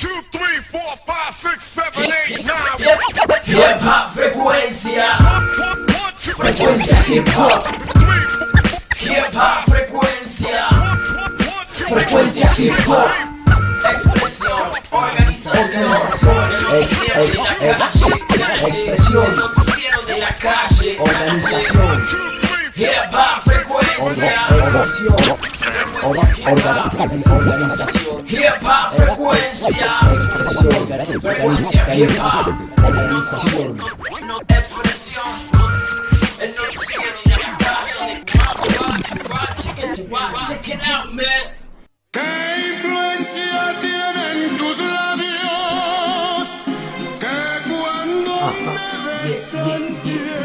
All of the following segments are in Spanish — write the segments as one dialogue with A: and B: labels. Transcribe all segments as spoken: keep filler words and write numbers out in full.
A: Hip hop frecuencia. Frecuencia hip hop. Hip hop frecuencia. Frecuencia hip hop. Expresión, organización, expresión, noticiero de la calle, organización, hip hop frecuencia, organización, hip hop frecuencia, expresión, frecuencia hip hop, organización, expresión, el noticiero de la calle. Check it out, man.
B: ¿Qué influencia tienen tus labios? Que cuando me besan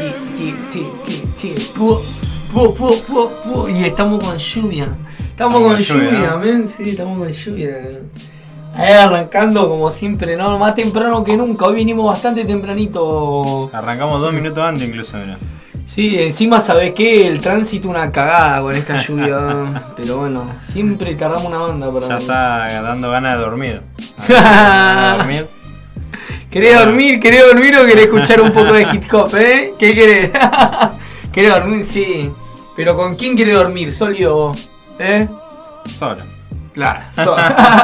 C: y estamos con lluvia. Estamos con lluvia, men. Sí, estamos con lluvia. Ahí arrancando como siempre, ¿no? Más temprano que nunca. Hoy vinimos bastante tempranito.
D: Arrancamos dos minutos antes incluso, mira.
C: Sí, encima sabés que el tránsito una cagada con esta lluvia. Pero bueno, siempre tardamos una banda para.
D: Ya
C: ver.
D: está dando ganas de dormir. ¿Ganas de dormir?
C: ¿Querés dormir? ¿Querés dormir o querés escuchar un poco de hip hop, eh? ¿Qué querés? ¿Querés dormir? Sí. Pero ¿con quién querés dormir? ¿Sólido vos? ¿Eh?
D: Solo.
C: Claro, solo.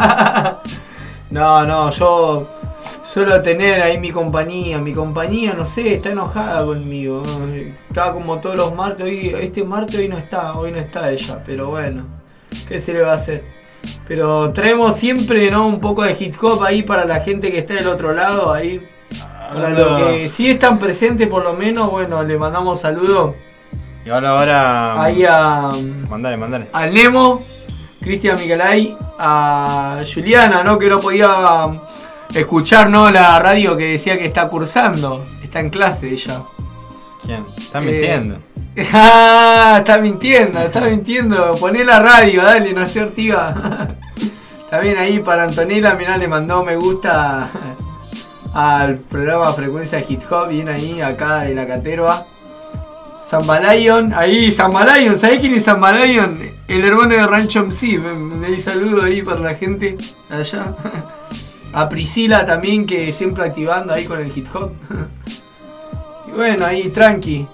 C: No, no, yo suelo tener ahí mi compañía. Mi compañía, no sé, está enojada conmigo. Estaba como todos los martes. Hoy, este martes hoy no está, hoy no está ella. Pero bueno, ¿qué se le va a hacer? Pero traemos siempre, ¿no? Un poco de hip hop ahí para la gente que está del otro lado. Ahí, para los que sí están presentes por lo menos, bueno, le mandamos saludos.
D: Y ahora, ahora.
C: Ahí a.
D: Mandale, mandale.
C: Al Nemo, Cristian Michelay, a Juliana, ¿no? Que no podía escuchar, ¿no? La radio que decía que está cursando. Está en clase ella.
D: ¿Quién? Está mintiendo.
C: Eh, ah, está mintiendo, está mintiendo. Poné la radio, dale, no seas ortiga. Está bien ahí para Antonella, mirá, le mandó me gusta al programa Frecuencia Hip Hop, bien ahí, acá de la Caterva. Zambalayon, ahí Zambalayon, ¿sabés quién es Zambalayon? El hermano de Rancho M C, me, me di saludo ahí para la gente allá. A Priscila también, que siempre activando ahí con el hip hop. Y bueno, ahí tranqui.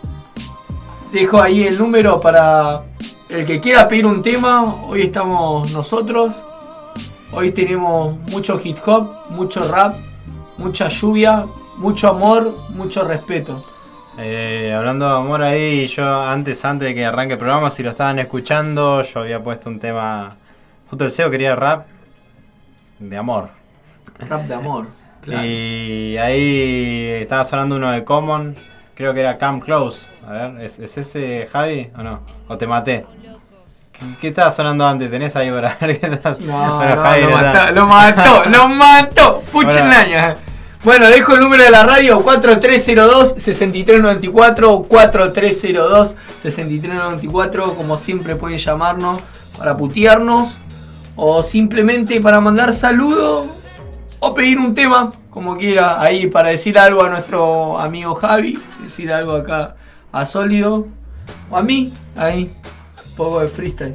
C: Dejo ahí el número para el que quiera pedir un tema. Hoy estamos nosotros. Hoy tenemos mucho hip hop, mucho rap, mucha lluvia, mucho amor, mucho respeto.
D: Eh, hablando de amor ahí, yo antes, antes de que arranque el programa, si lo estaban escuchando, yo había puesto un tema. Justo el C E O quería rap de amor.
C: Rap de amor, claro.
D: Y ahí estaba sonando uno de Common, creo que era Come Close. A ver, ¿es, ¿es ese Javi o no? ¿O te maté? ¿Qué, qué estaba sonando antes? ¿Tenés ahí para ver qué estás?
C: No,
D: bueno,
C: no,
D: Javi,
C: lo,
D: está...
C: mató, lo mató, lo mató, puchenlaña. Bueno, dejo el número de la radio cuatro tres cero dos, seis tres nueve cuatro, cuatro tres cero dos, seis tres nueve cuatro, como siempre pueden llamarnos para putearnos o simplemente para mandar saludos o pedir un tema, como quiera, ahí para decir algo a nuestro amigo Javi, decir algo acá a Sólido o a mí, ahí, un poco de freestyle.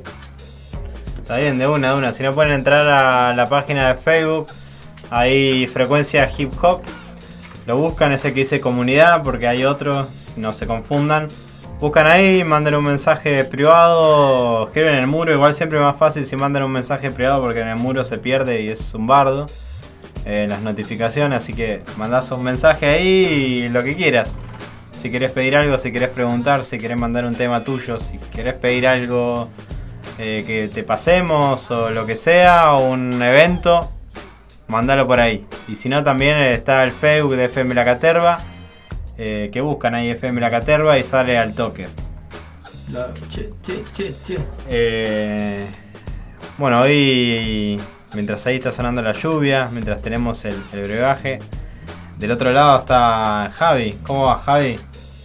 D: Está bien, de una, de una. Si no pueden entrar a la página de Facebook, ahí Frecuencia Hip Hop, lo buscan, ese que dice comunidad, porque hay otro, no se confundan. Buscan ahí, manden un mensaje privado, escriben en el muro, igual siempre es más fácil si mandan un mensaje privado porque en el muro se pierde y es un bardo eh, las notificaciones, así que mandás un mensaje ahí y lo que quieras. Si querés pedir algo, si querés preguntar, si querés mandar un tema tuyo, si querés pedir algo eh, que te pasemos o lo que sea, o un evento, mandalo por ahí. Y si no, también está el Facebook de F M La Caterva, eh, que buscan ahí F M La Caterva y sale al toque.
C: Che, che, che, che.
D: Eh, bueno, hoy, mientras ahí está sonando la lluvia, mientras tenemos el, el brebaje, del otro lado está Javi. ¿Cómo va, Javi?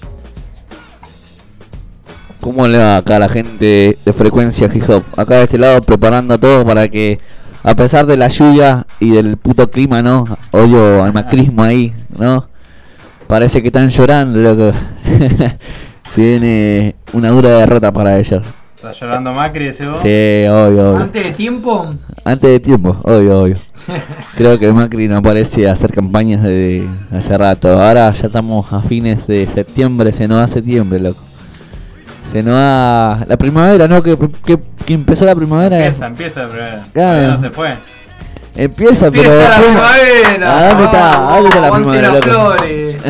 E: ¿Cómo le va acá a la gente de Frecuencia Hip Hop? Acá de este lado preparando todo para que, a pesar de la lluvia y del puto clima, ¿no? Odio al macrismo ahí, ¿no? Parece que están llorando, loco. Se viene una dura derrota para ellos.
D: ¿Está llorando Macri ese vos?
E: Sí, obvio, obvio.
C: ¿Antes de tiempo?
E: Antes de tiempo, obvio, obvio. Creo que Macri no parece hacer campañas de hace rato. Ahora ya estamos a fines de septiembre, se nos va septiembre, loco. Se nos va la primavera, ¿no? Que, que, que empezó la primavera.
D: Empieza, empieza la primavera.
E: Claro.
D: Todavía no se fue.
E: Empieza,
C: Empieza
E: pero
C: la
E: después-
C: primavera.
E: ¿A dónde está? ¿A dónde está la
C: Aguante
E: primavera,
C: las
E: loco?
C: flores.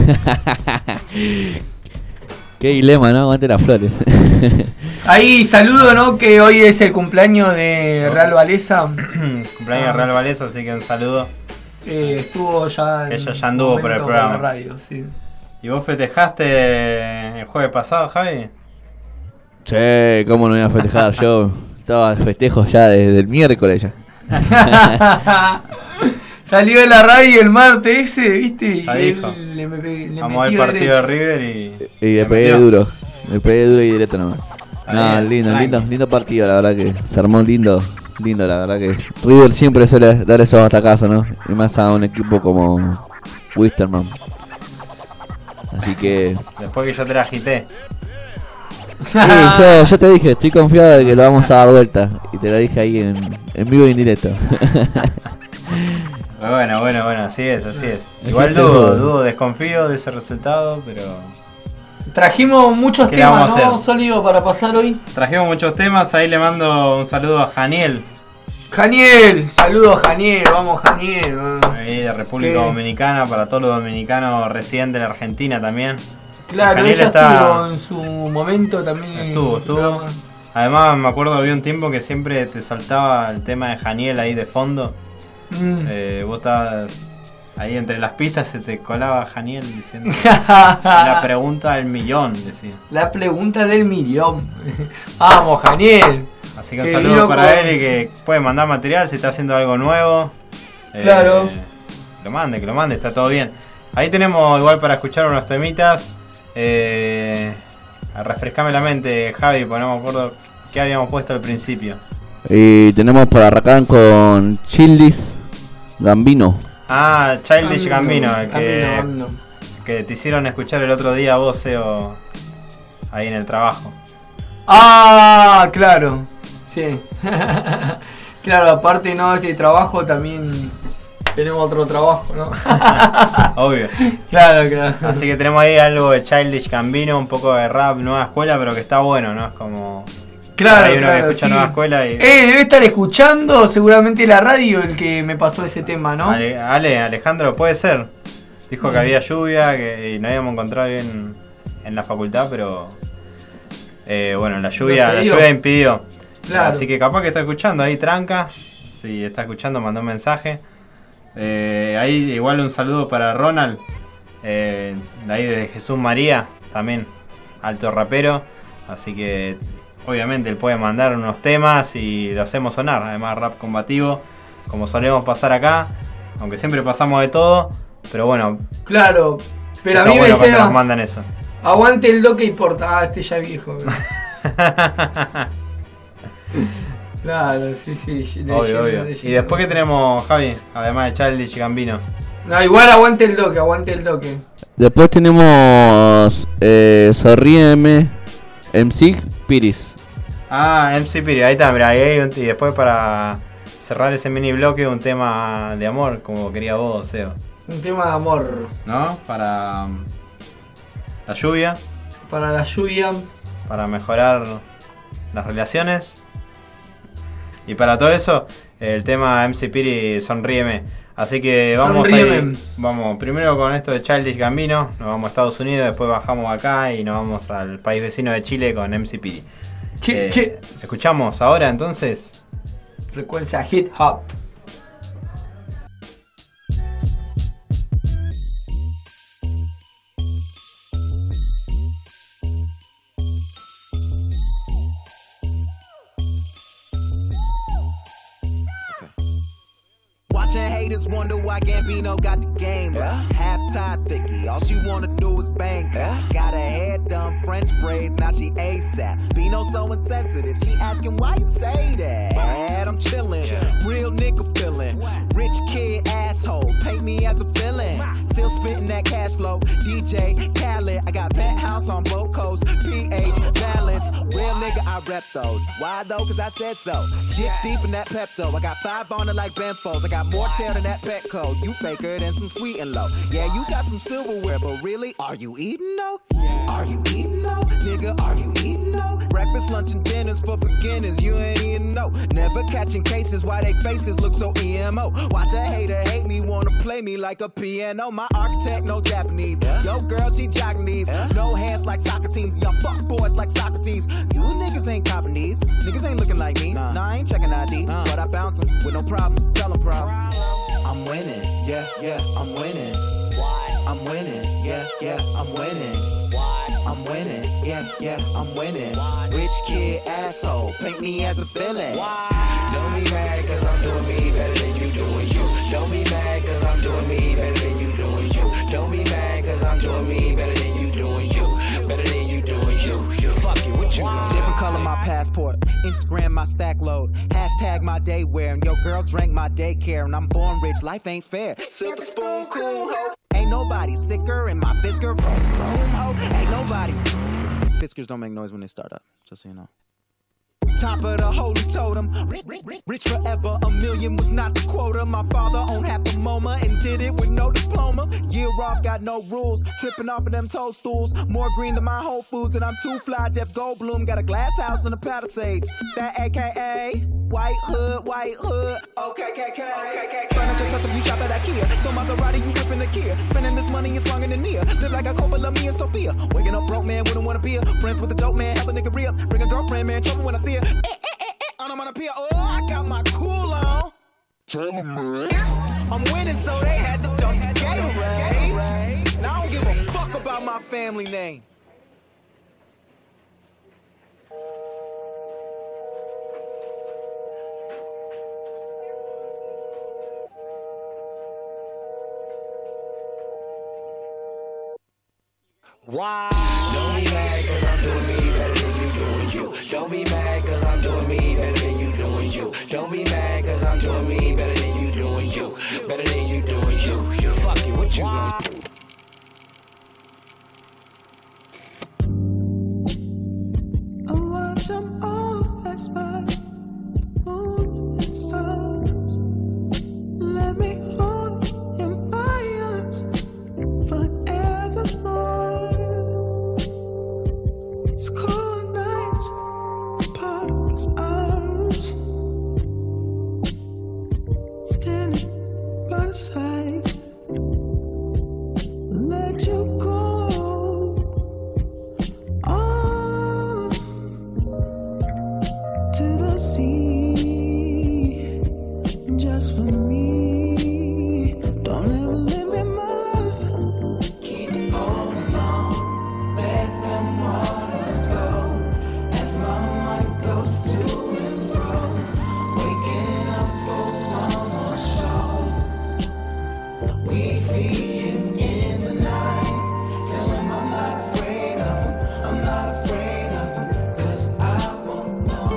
E: Qué dilema, ¿no? Aguante las flores.
C: Ahí saludo, ¿no? Que hoy es el cumpleaños de Real Valesa.
D: Cumpleaños
C: Ah.
D: Real Valesa, así que un saludo.
C: Eh, estuvo ya. en
D: Ella ya anduvo
C: su
D: por el
C: momento
D: programa.
C: la radio, sí.
D: ¿Y vos festejaste el jueves pasado, Javi?
E: Che, ¿cómo no voy a festejar yo? Estaba de festejos ya desde el miércoles ya.
C: Salió de la radio el martes ese, ¿viste? Y
D: Ya
C: él
D: dijo.
C: le, me- le
D: Vamos al
C: metió
D: partido
C: derecho.
D: de River y.
E: Y le
D: le
E: pegué
D: metió.
E: duro. Le pegué duro y directo nomás.
D: Está
E: No,
D: bien,
E: lindo,
D: tranqui.
E: lindo, lindo partido, la verdad que se armó lindo, lindo, la verdad que River siempre suele dar esos batacazos, ¿no? Y más a un equipo como Wisterman. Así que
D: Después que yo te la agité.
E: sí, yo, yo te dije, estoy confiado de que lo vamos a dar vuelta. Y te lo dije ahí en, en vivo e indirecto.
D: Bueno, bueno, bueno, así es, así es.
E: Así
D: Igual
E: es,
D: dudo,
E: seguro.
D: dudo, desconfío de ese resultado, pero.
C: Trajimos muchos
D: ¿Qué le vamos
C: temas,
D: a
C: ¿no?
D: hacer?
C: Sólido para pasar hoy.
D: Trajimos muchos temas, ahí le mando un saludo a Janiel,
C: Janiel, saludos Janiel, vamos Janiel. vamos.
D: ahí de República
C: ¿Qué?
D: Dominicana, para todos los dominicanos residentes en Argentina también.
C: Claro,
D: Janiel
C: ella
D: está-
C: estuvo en su momento también. en
D: Estuvo,
C: su
D: estuvo.
C: programa.
D: Además, me acuerdo había un tiempo que siempre te saltaba el tema de Janiel ahí de fondo.
C: Mm.
D: Eh, vos estabas ahí entre las pistas, se te colaba Janiel diciendo la pregunta del millón, decía.
C: La pregunta del millón. Vamos, Janiel.
D: Así que un
C: Que
D: saludo
C: vino
D: para
C: con-
D: él y que puede mandar material si está haciendo algo nuevo. Eh,
C: Claro.
D: Que lo mande, que lo mande, está todo bien. Ahí tenemos igual para escuchar unos temitas. Eh, refrescame la mente, Javi, porque no me acuerdo qué habíamos puesto al principio.
E: Y tenemos para arrancar con Childis Gambino.
D: Ah, Childish Gambino, el que,
C: Gambino, Gambino.
D: que te hicieron escuchar el otro día vos, Seo, ahí en el trabajo.
C: Ah, claro. Sí. Claro, aparte no de este trabajo también tenemos otro trabajo, ¿no?
D: Obvio.
C: Claro, claro.
D: Así que tenemos ahí algo de Childish Gambino, un poco de rap, nueva escuela, pero que está bueno, ¿no? Es como...
C: Claro,
D: hay uno
C: claro,
D: que escucha
C: sí.
D: nueva escuela y...
C: Eh, debe estar escuchando seguramente la radio el que me pasó ese tema, ¿no?
D: Ale, Ale, Alejandro, puede ser. Dijo que
C: Mm.
D: había lluvia que y no íbamos a encontrar bien en la facultad, pero... eh, bueno, la lluvia,
C: No se
D: la
C: dio.
D: lluvia impidió.
C: Claro.
D: Así que capaz que está escuchando ahí, tranca. Si está escuchando, mandó un mensaje. Eh, ahí igual un saludo para Ronald. Eh, de ahí de Jesús María, también alto rapero. Así que obviamente él puede mandar unos temas y lo hacemos sonar. Además rap combativo, como solemos pasar acá. Aunque siempre pasamos de todo. Pero bueno,
C: Claro. Pero a
D: está
C: mí
D: bueno
C: me
D: cuando nos
C: decía,
D: mandan eso.
C: aguante el do que importa. Ah, este ya es viejo. Claro, sí, sí. leyenda,
D: Obvio, obvio.
C: leyenda.
D: Y después que tenemos, Javi, además de Childish Gambino.
C: No, igual aguante el doque, aguante el doque.
E: Después tenemos eh, Sorríeme M C Piris.
D: Ah, M C Piri, ahí está, mirá, ahí hay un- y después para cerrar ese mini bloque un tema de amor, como quería vos, Seo.
C: Un tema de amor
D: ¿No? Para um, la lluvia,
C: para la lluvia.
D: para mejorar las relaciones. Y para todo eso, el tema M C Piri, Sonríeme. Así que vamos
C: Sonríeme.
D: ahí, vamos primero con esto de Childish Gambino, nos vamos a Estados Unidos, después bajamos acá y nos vamos al país vecino de Chile con M C Piri.
C: Che,
D: Eh,
C: che.
D: Escuchamos ahora entonces.
C: Frecuencia hip hop.
F: Watching haters wonder why Gambino got the game. Yeah. Half tied thicky. All she wanna do is was banker. Got her hair done, French braids, now she ASAP. Bino so insensitive, she asking why you say that. I'm chillin', real nigga feelin'. Rich kid asshole, paint me as a villain. Still spittin' that cash flow, D J Khaled. I got penthouse on both coasts, P H balance. Real nigga, I rep those. Why though? Cause I said so. Dip deep in that Pepto. I got five on it like Benfos. I got more tail than that Petco. You faker than some sweet and low. Yeah, you got some silverware, but really, are you eating though? Are you eating though? Nigga, are you eating though? Breakfast, lunch, and dinners for beginners. You ain't eating no. Never catching cases why they faces look so E M O. Watch a hater hate me, wanna play me like a piano. My architect, no Japanese. Yo, girl, she Japanese. No hands like soccer teams. Y'all fuck boys like Socrates. You niggas ain't copping these. Niggas ain't looking like me. Nah, nah I ain't checking I D. Nah. But I bounce them with no problem. Tell them problem. I'm winning. Yeah, yeah, I'm winning. Why? I'm winning. Yeah, yeah, I'm winning. Why? I'm winning. Yeah, yeah, I'm winning. Why? Rich kid asshole. Paint me as a villain. Why?
A: Don't be mad cause I'm doing me better than you doing you. Don't be mad cause I'm doing me better than you doing you. Don't be mad cause I'm doing me better than you doing you. Better than you doing you. You fuck it, what you doing?
F: Different color my passport. Instagram my stack load. Hashtag my day wear. And your girl drank my daycare. And I'm born rich, life ain't fair. Silver spoon, cool ho. Ain't nobody sicker in my Fisker room ho. Ain't nobody. Fiskers don't make noise when they start up, just so you know. Top of the holy totem, rich forever, a million was not the quota. My father owned half the MoMA and did it with no diploma. Year off, got no rules, tripping off of them toadstools. More green than my Whole Foods and I'm too fly. Jeff Goldblum got a glass house in the Palisades. That A K A White Hood, White Hood. Okay, K K. Furniture custom, you shop at IKEA. So Maserati, you ripping the Kia. Spending this money is longer than near. Live like a Coppola, me and Sophia. Waking up broke, man, wouldn't want to be a friends with a dope man, help a nigga re-up. Bring a girlfriend, man, trouble when I see her. Eh, eh, eh, eh. I'm on a pier. Oh, I got my cool on. Tell them, man. I'm winning, so they had to dump the Gatorade. And I don't give a fuck about my family name.
A: Why? Don't be mad cause I'm doing me better than you doing you. Don't be mad cause I'm doing me better than you doing you. Don't be mad cause I'm doing me better than you doing you. Better than you doing you. You fuck it, what you gonna do?
G: I watch them all pass by, moon and stars. Let me hold in my arms forevermore. It's cold nights, the park is ours. Standing by the side, let you go. On to the sea, just for me. Don't ever limit my love. Keep holding on, let them waters go. As my mind goes to and fro, waking up for one more show. We see him in the night, tell him I'm not afraid of him, I'm not afraid of him, cause I won't know.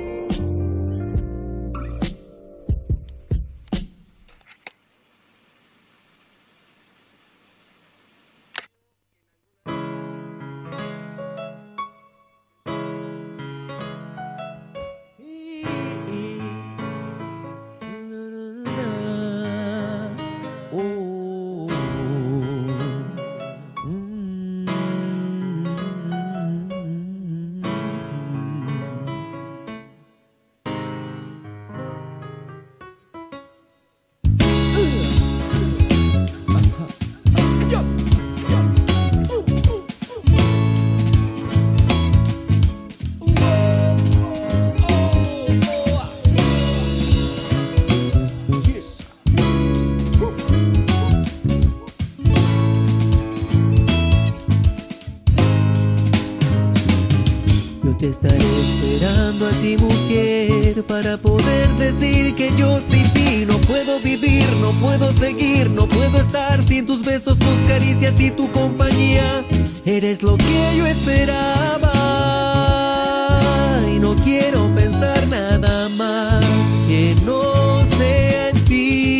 H: Yo te estaré esperando a ti, mujer, para poder decir que yo sin ti
F: ti, no puedo vivir, no puedo seguir, no puedo estar sin tus besos, tus caricias y tu compañía. Eres lo que yo esperaba y no quiero pensar nada más que no sea en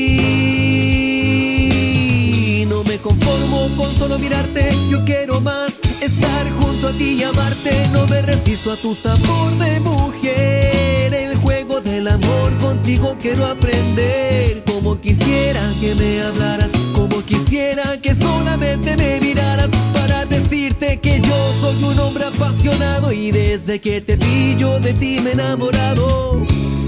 F: ti. No me conformo con solo mirarte, yo quiero más, estar junto a ti y amarte. No me resisto a tu sabor de mujer, el juego del amor contigo quiero aprender. Como quisiera que me hablaras, como quisiera que solamente me miraras para decirte que yo soy un hombre apasionado y desde que te vi yo de ti me he enamorado.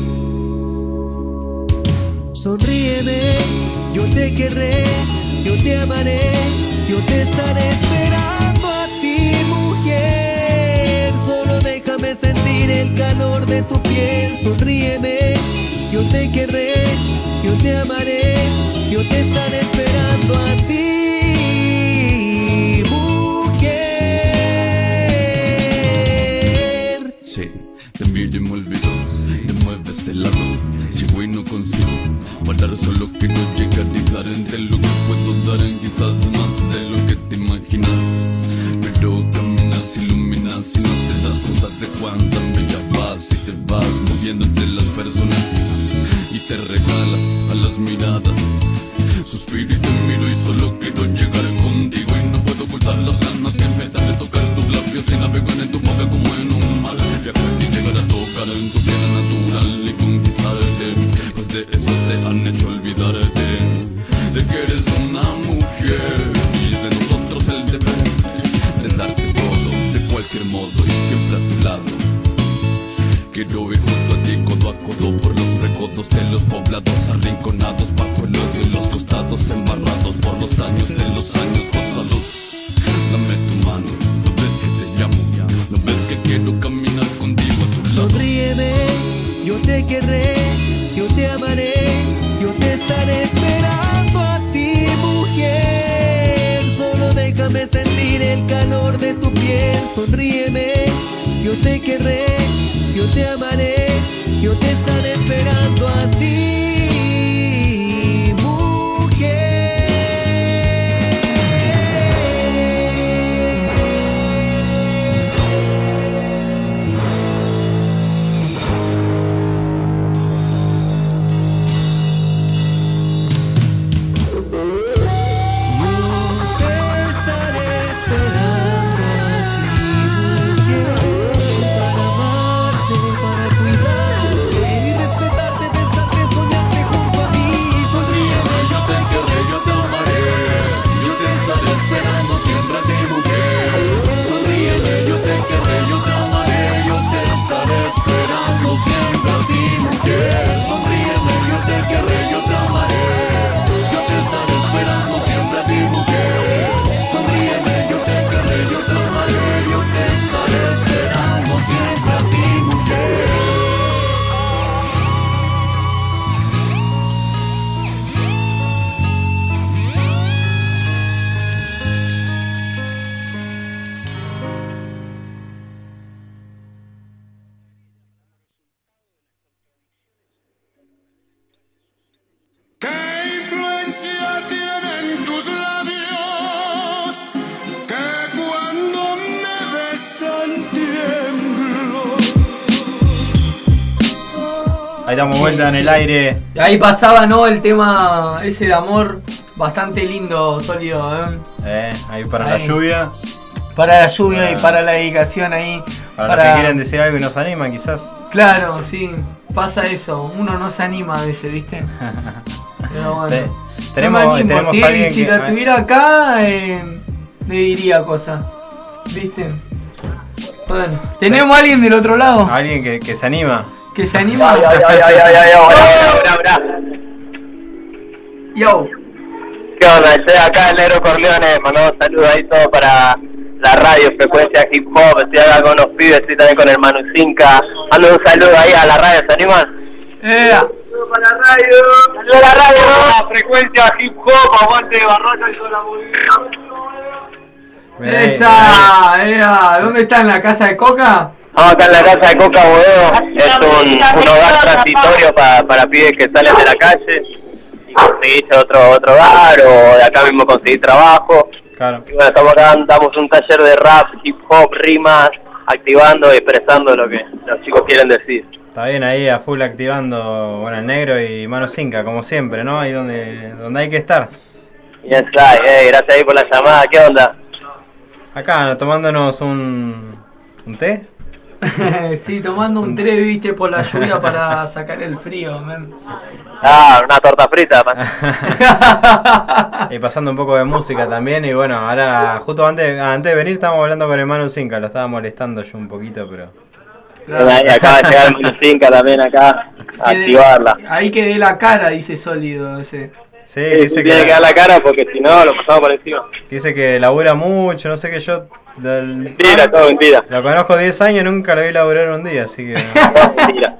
F: Sonríeme, yo te querré, yo te amaré, yo te estaré esperando a ti, mujer. Solo déjame sentir el calor de tu piel. Sonríeme, yo te querré, yo te amaré, yo te estaré esperando a ti, mujer.
B: Sí, te miro y me olvido, te mueves de lado. Si voy no consigo parar, solo quiero llegar y dar entre lo que puedo dar, en quizás más de lo que te imaginas. Pero caminas, iluminas y no te das cuenta de cuánta bella vas. Y te vas moviéndote las personas y te regalas a las miradas. Suspiro y te miro y solo quiero llegar contigo y no puedo ocultar las ganas que me dan de tocar tus labios y navegar en tu boca como en un mar. Viajar y llegar a tocar en tu piel natural y conquistarte, pues de eso te han hecho olvidarte de que eres una mujer y es de nosotros el deber de darte todo de cualquier modo y siempre a tu lado. Quiero ir junto a ti codo a codo por los recodos de los poblados arrinconados, bajo el odio y los costados embarrados por los daños de los años pasados. Dame tu mano, no ves que te llamo, no ves que quiero caminar contigo a tu lado.
F: Sonríeme, yo te querré, yo te amaré, yo te estaré esperando a ti, mujer. Solo déjame sentir el calor de tu piel. Sonríeme, yo te querré, yo te amaré, yo te estaré esperando a ti, mujer.
D: Ahí damos
C: Sí,
D: vuelta en
C: sí.
D: el aire.
C: Ahí pasaba, ¿no? El tema ese de amor, bastante lindo, sólido, ¿eh?
D: Eh, ahí para
C: Ahí.
D: la lluvia.
C: Para la lluvia
D: Para-
C: y para la dedicación ahí.
D: Para, los que quieren decir algo y nos animan, quizás.
C: Claro, sí, pasa eso. Uno no se anima a veces, ¿viste? Pero bueno.
D: Te-
C: No
D: tenemos
C: me animo.
D: tenemos
C: Si,
D: alguien
C: si
D: que.
C: la tuviera acá, eh, le diría cosas. ¿Viste? Bueno, tenemos a alguien del otro lado
D: Alguien que, que se anima.
C: que se anima.
H: Ay, ay, ay, ay, ay, ay, hola, hola, hola, hola.
C: Yo.
H: ¿Qué onda? Estoy acá, el Negro Corleone, mandamos saludos ahí todo para la radio Frecuencia Hip Hop. Estoy acá con unos pibes, estoy también con el Manu Zinca. Mando un saludo ahí a la radio, ¿se animan?
C: Eh,
H: Saludos para la radio. Saludos a la radio. Frecuencia Hip Hop, aguante de Barraca y toda la movida.
D: Mirá ahí, mirá
C: esa, esa. ¿Dónde está? ¿En la casa de Coca?
H: Estamos acá en la casa de Coca Boedo, es un, un hogar transitorio para, para pibes que salen de la calle y conseguirse otro, otro hogar o de acá mismo conseguir trabajo.
D: Claro.
H: Y bueno, estamos acá, damos un taller de rap, hip hop, rimas, activando y expresando lo que los chicos quieren decir.
D: Está bien ahí a full activando, bueno, el negro y Mano Cinca, como siempre, ¿no? Ahí donde, donde hay que estar.
H: Yes, eh, gracias ahí por la llamada, ¿qué onda?
D: Acá, tomándonos un, un té.
C: Sí, tomando un té, viste, por la lluvia para sacar el frío, man.
H: Ah, una torta frita.
D: Y pasando un poco de música también. Y bueno, ahora, justo antes, antes de venir, estábamos hablando con el Manu Cinca. Lo estaba molestando yo un poquito, pero.
H: Claro. Y acaba de llegar el Manu Cinca también acá a activarla.
C: Ahí que dé la cara, dice Sólido ese.
D: Sí,
H: Sí,
D: dice
H: tiene
D: que,
H: que dar la cara porque si no lo pasamos por encima.
D: dice que labura mucho, no sé qué yo. Del,
H: Mentira, todo mentira.
D: Lo conozco diez años, nunca lo vi laburar un día, así que.
H: Todo mentira.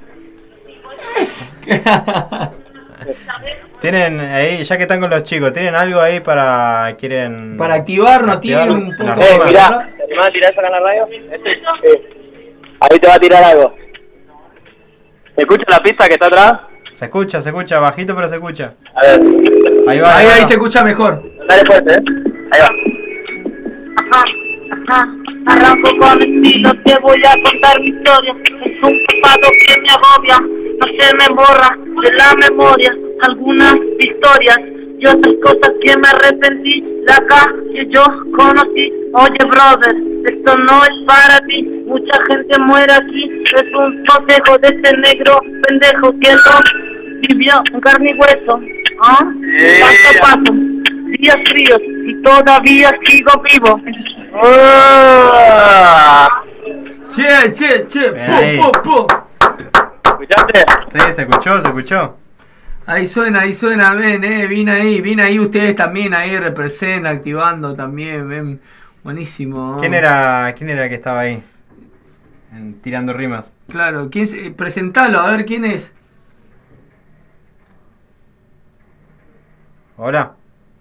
D: Tienen ahí, ya que están con los chicos, ¿tienen algo ahí para. quieren.
C: Para activarnos,
D: activar
C: tienen un poco
D: las
H: Eh,
D: rimas?
H: mirá, ¿te animás a tirar eso acá en la radio? Este, eh, ahí te va a tirar algo. ¿Se escucha la pista que está atrás?
D: Se escucha, se escucha, bajito pero se escucha.
H: A ver.
D: Ahí va,
C: Ahí,
D: ahí,
C: ahí
D: va.
C: se escucha mejor.
H: Dale fuerte, eh. Ahí va.
I: Ajá, ajá, arranco con estilo, te voy a contar mi historia. Es un pasado que me agobia, no se me borra de la memoria algunas historias y otras cosas que me arrepentí. La calle yo conocí, oye brother, esto no es para ti. Mucha gente muere aquí, es un consejo de este negro pendejo que no vivió en carne y hueso. ¿Ah? Paso a paso, días fríos y todavía sigo vivo.
H: ¡Oh!
C: Che, che, che,
D: Bien
C: pu,
D: ahí.
C: pu, pu.
H: ¿Escuchaste?
D: Sí, se escuchó, se escuchó.
C: Ahí suena, ahí suena, ven, eh, vine ahí, vine ahí ustedes también, ahí representan, activando también, ven, buenísimo.
D: ¿Quién era, quién era el que estaba ahí? En- tirando rimas.
C: Claro, ¿quién es? Eh, presentalo, a ver quién es.
D: Hola.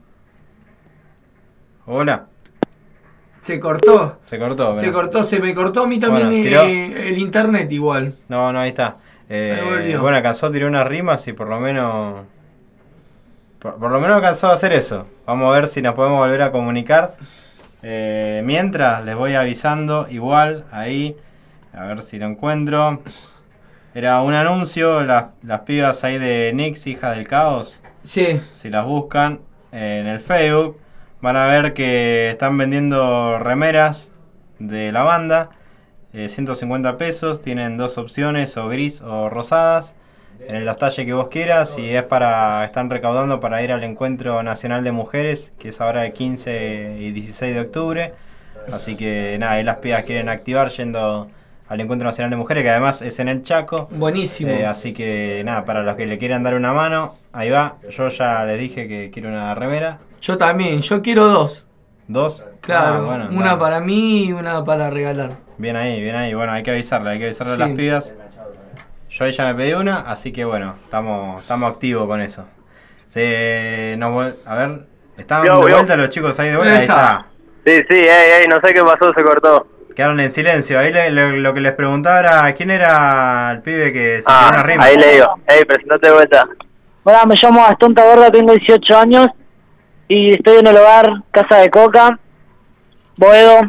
D: Hola.
C: Se cortó,
D: Se cortó,
C: se
D: mirá.
C: cortó, se me cortó a mí también
D: Bueno,
C: eh,
D: tiró.
C: el internet igual.
D: No, no, ahí está. Eh,
C: Ahí volvió.
D: bueno, alcanzó a tirar unas rimas y por lo menos. Por, por lo menos alcanzó a hacer eso. Vamos a ver si nos podemos volver a comunicar. Eh, mientras les voy avisando, igual, ahí. A ver si lo encuentro. Era un anuncio, las, las pibas ahí de Nix, hija del caos.
C: Sí,
D: Si las buscan eh, en el Facebook, van a ver que están vendiendo remeras de la banda. Eh, ciento cincuenta pesos, tienen dos opciones, o gris o rosadas, en el talle que vos quieras, y es para, están recaudando para ir al Encuentro Nacional de Mujeres, que es ahora el quince y dieciséis de octubre. Así que nada, ahí las pibas quieren activar yendo al Encuentro Nacional de Mujeres, que además es en el Chaco.
C: buenísimo.
D: Eh, así que nada, para los que le quieran dar una mano, ahí va. Yo ya les dije que quiero una remera.
C: Yo también, yo quiero dos.
D: Dos.
C: Claro,
D: Ah, bueno,
C: una
D: dale.
C: para mí y una para regalar.
D: Bien ahí, bien ahí. Bueno, hay que avisarle, hay que avisarle
C: Sí.
D: a las pibas. Yo ahí ya me pedí una, así que bueno, estamos estamos activos con eso. Se nos vol- a ver, ¿están
H: Yo,
D: de
H: yo.
D: vuelta los chicos ahí de vuelta? Ahí
C: Esa.
D: está.
H: Sí, sí, ey, ey, no sé qué pasó, se cortó.
D: Quedaron en silencio. Ahí le- lo, lo que les preguntaba era quién era el pibe que se tiró una
H: Ah,
D: rima.
H: ahí le digo. Ey, presentate de vuelta.
I: Hola, me llamo Gastón Taborda, tengo dieciocho años y estoy en el hogar Casa de Coca, Boedo.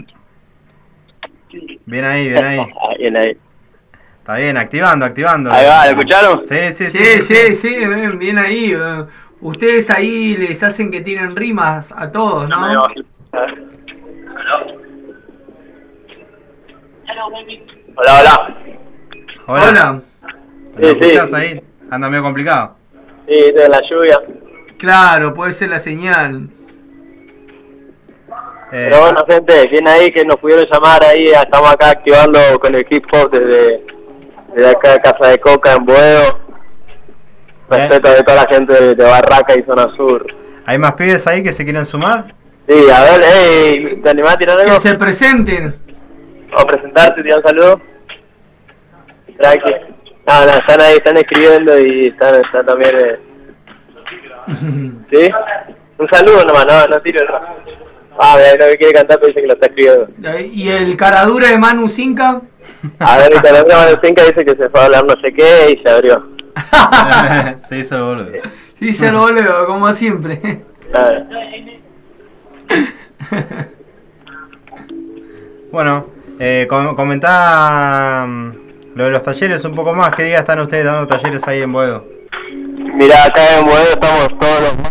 D: Bien ahí, bien ahí.
H: Ah, bien ahí.
D: Está bien, activando, activando.
H: Ahí va, ¿lo escucharon?
D: Sí, sí, sí.
C: Sí, sí, sí, ven, bien ahí. eh. Ustedes ahí les hacen que tienen rimas a todos, ¿no?
H: Hola, hola.
D: Hola.
C: Hola.
D: ¿Me
H: Sí, sí.
D: escuchás ahí? Anda medio complicado.
H: Sí, estoy en la lluvia.
C: Claro, puede ser la señal.
D: Eh,
H: Pero bueno, gente, bien ahí que nos pudieron llamar ahí. Estamos acá activando con el hip hop desde, desde acá de Casa de Coca en Boedo. Respeto de toda la gente de, de Barraca y Zona Sur.
D: ¿Hay más pibes ahí que se quieren sumar?
H: Sí, a ver, ey, ¿te animás a tirar algo?
C: Que se presenten.
H: O presentarte, tirar un saludo. Tranqui. No, no, están ahí, están escribiendo y están, están también... Eh... ¿Sí? Un saludo nomás, no, no tiro no. Ah, mira, no me quiere cantar, pero dice que lo está escribiendo.
C: ¿Y el caradura de Manu Cinca?
H: A ver, el canal de Manucinca dice que se fue a hablar no sé qué y se abrió.
D: Se hizo el boludo.
C: Se hizo el boludo, como siempre.
H: Nada.
D: Bueno, eh, com- comentá mm, lo de los talleres un poco más. ¿Qué día están ustedes dando talleres ahí en Boedo?
H: Mirá, acá en Boedo estamos todos los...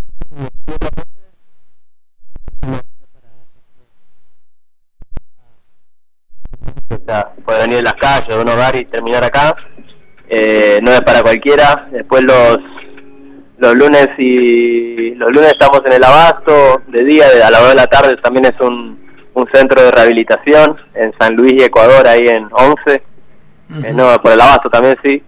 H: O sea, puede venir de las calles, de un hogar y terminar acá. Eh, no es para cualquiera. Después los los lunes y los lunes estamos en el Abasto, de día, de, a la hora de la tarde también es un, un centro de rehabilitación en San Luis y Ecuador, ahí en once. Uh-huh. eh, no, por el Abasto también sí.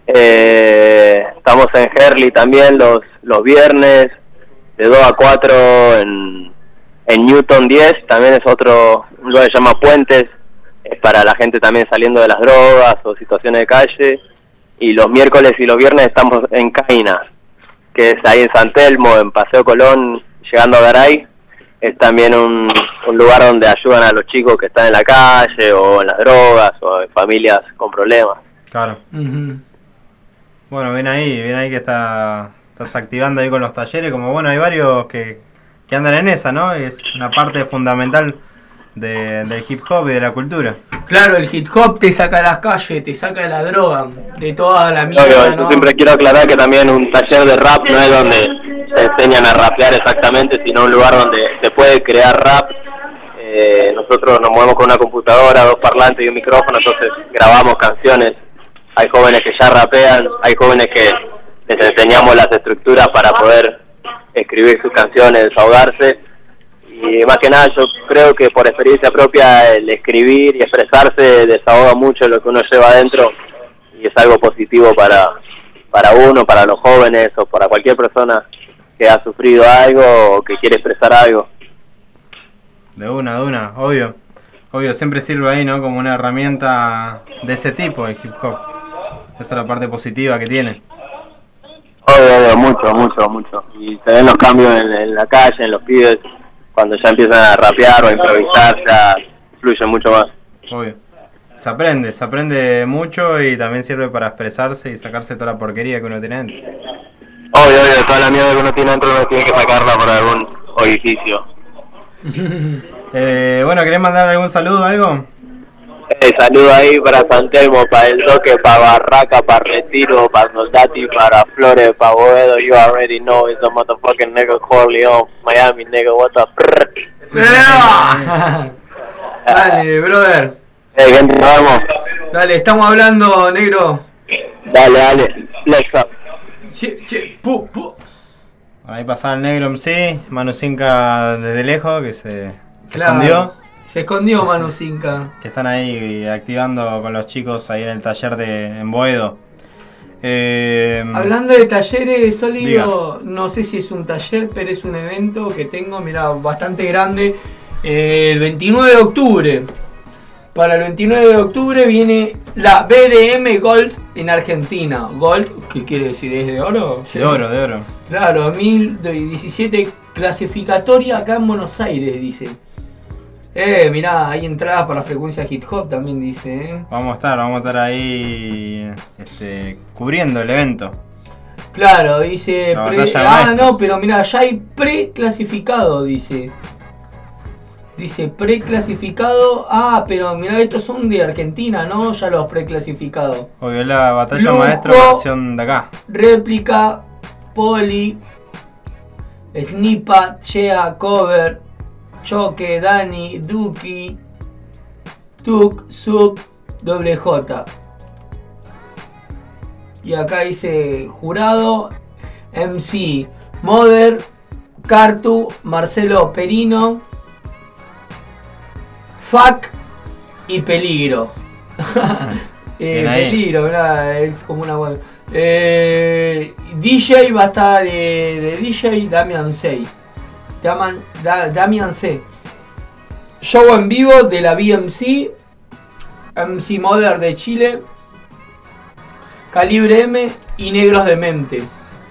H: Eh, estamos en Herli también los los viernes de dos a cuatro en, en Newton diez, también es otro lugar que se llama Puentes, es para la gente también saliendo de las drogas o situaciones de calle. Y los miércoles y los viernes estamos en Caina, que es ahí en San Telmo, en Paseo Colón, llegando a Garay. Es también un, un lugar donde ayudan a los chicos que están en la calle o en las drogas o en familias con problemas.
D: Claro.
C: Uh-huh.
D: Bueno, ven ahí, ven ahí que está, estás activando ahí con los talleres. Como bueno, hay varios que, que andan en esa, ¿no? Es una parte fundamental de, del hip hop y de la cultura.
C: Claro, el hip hop te saca de las calles, te saca de la droga, de toda la mierda,
H: Obvio,
C: ¿no?
H: yo siempre quiero aclarar que también un taller de rap no es donde te enseñan a rapear exactamente, sino un lugar donde se puede crear rap. Eh, nosotros nos movemos con una computadora, dos parlantes y un micrófono, entonces grabamos canciones. Hay jóvenes que ya rapean, hay jóvenes que les enseñamos las estructuras para poder escribir sus canciones, desahogarse. Y más que nada yo creo que por experiencia propia el escribir y expresarse desahoga mucho lo que uno lleva adentro y es algo positivo para, para uno, para los jóvenes o para cualquier persona que ha sufrido algo o que quiere expresar algo.
D: De una, de una, obvio. Obvio, siempre sirve ahí, ¿no? Como una herramienta de ese tipo, el hip hop. Esa es la parte positiva que tiene.
H: Obvio, obvio, mucho, mucho, mucho. Y se ven los cambios en, en la calle, en los pibes. Cuando ya empiezan a rapear o a improvisar, ya fluye mucho más.
D: Obvio. Se aprende, se aprende mucho y también sirve para expresarse y sacarse toda la porquería que uno tiene dentro.
H: Obvio, obvio, toda la mierda que uno tiene dentro uno tiene que sacarla por algún orificio.
D: eh, bueno, ¿querés mandar algún saludo o algo?
H: Eh, saludo ahí para San Telmo, para El Doque, para Barraca, para Retiro, para Notati, para Flores, para Boedo. You already know it's a motherfucking nigga Corleone, Miami nigga, what the
C: Dale, brother.
H: Hey, gente, vamos.
C: Dale, estamos hablando, negro.
H: Dale, dale, flex up.
C: Che, che, pu, pu.
D: Ahí pasaba el negro M C, Manucinca desde lejos, que se, se
C: Claro.
D: escondió.
C: Se escondió Manucinca.
D: Que están ahí activando con los chicos ahí en el taller de en Boedo. Eh,
C: Hablando de talleres, Sólido, no sé si es un taller, pero es un evento que tengo, mirá, bastante grande. Eh, el veintinueve de octubre. Para el veintinueve de octubre viene la B D M Gold en Argentina. Gold, ¿qué quiere decir? ¿Es de oro?
D: de oro, de oro.
C: Claro, dos mil diecisiete clasificatoria acá en Buenos Aires, dice. Eh, mirá, hay entradas para frecuencia hip hop también, dice, eh.
D: Vamos a estar, vamos a estar ahí este, cubriendo el evento.
C: Claro, dice...
D: La
C: pre-
D: batalla de
C: ah,
D: maestros.
C: no, pero mirá, ya hay preclasificado, dice. Dice preclasificado. Ah, pero mirá, estos son de Argentina, ¿no? Ya los preclasificados.
D: Obvio, es la batalla
C: Lujo.
D: maestro versión de acá.
C: Réplica, Poli, Snipa, Chea, Cover, Choque, Dani, Duki, Tuk, Sub, Doble J. Y acá dice jurado, M C, Mother, Cartu, Marcelo Perino, Fuck y Peligro. eh,
D: Bien ahí.
C: peligro, mirá, es como una web. Eh, D J va a estar eh, de D J Damian C. Daman, da, Damian C. Show en vivo de la B M C. M C Mother de Chile. Calibre M y Negros de Mente.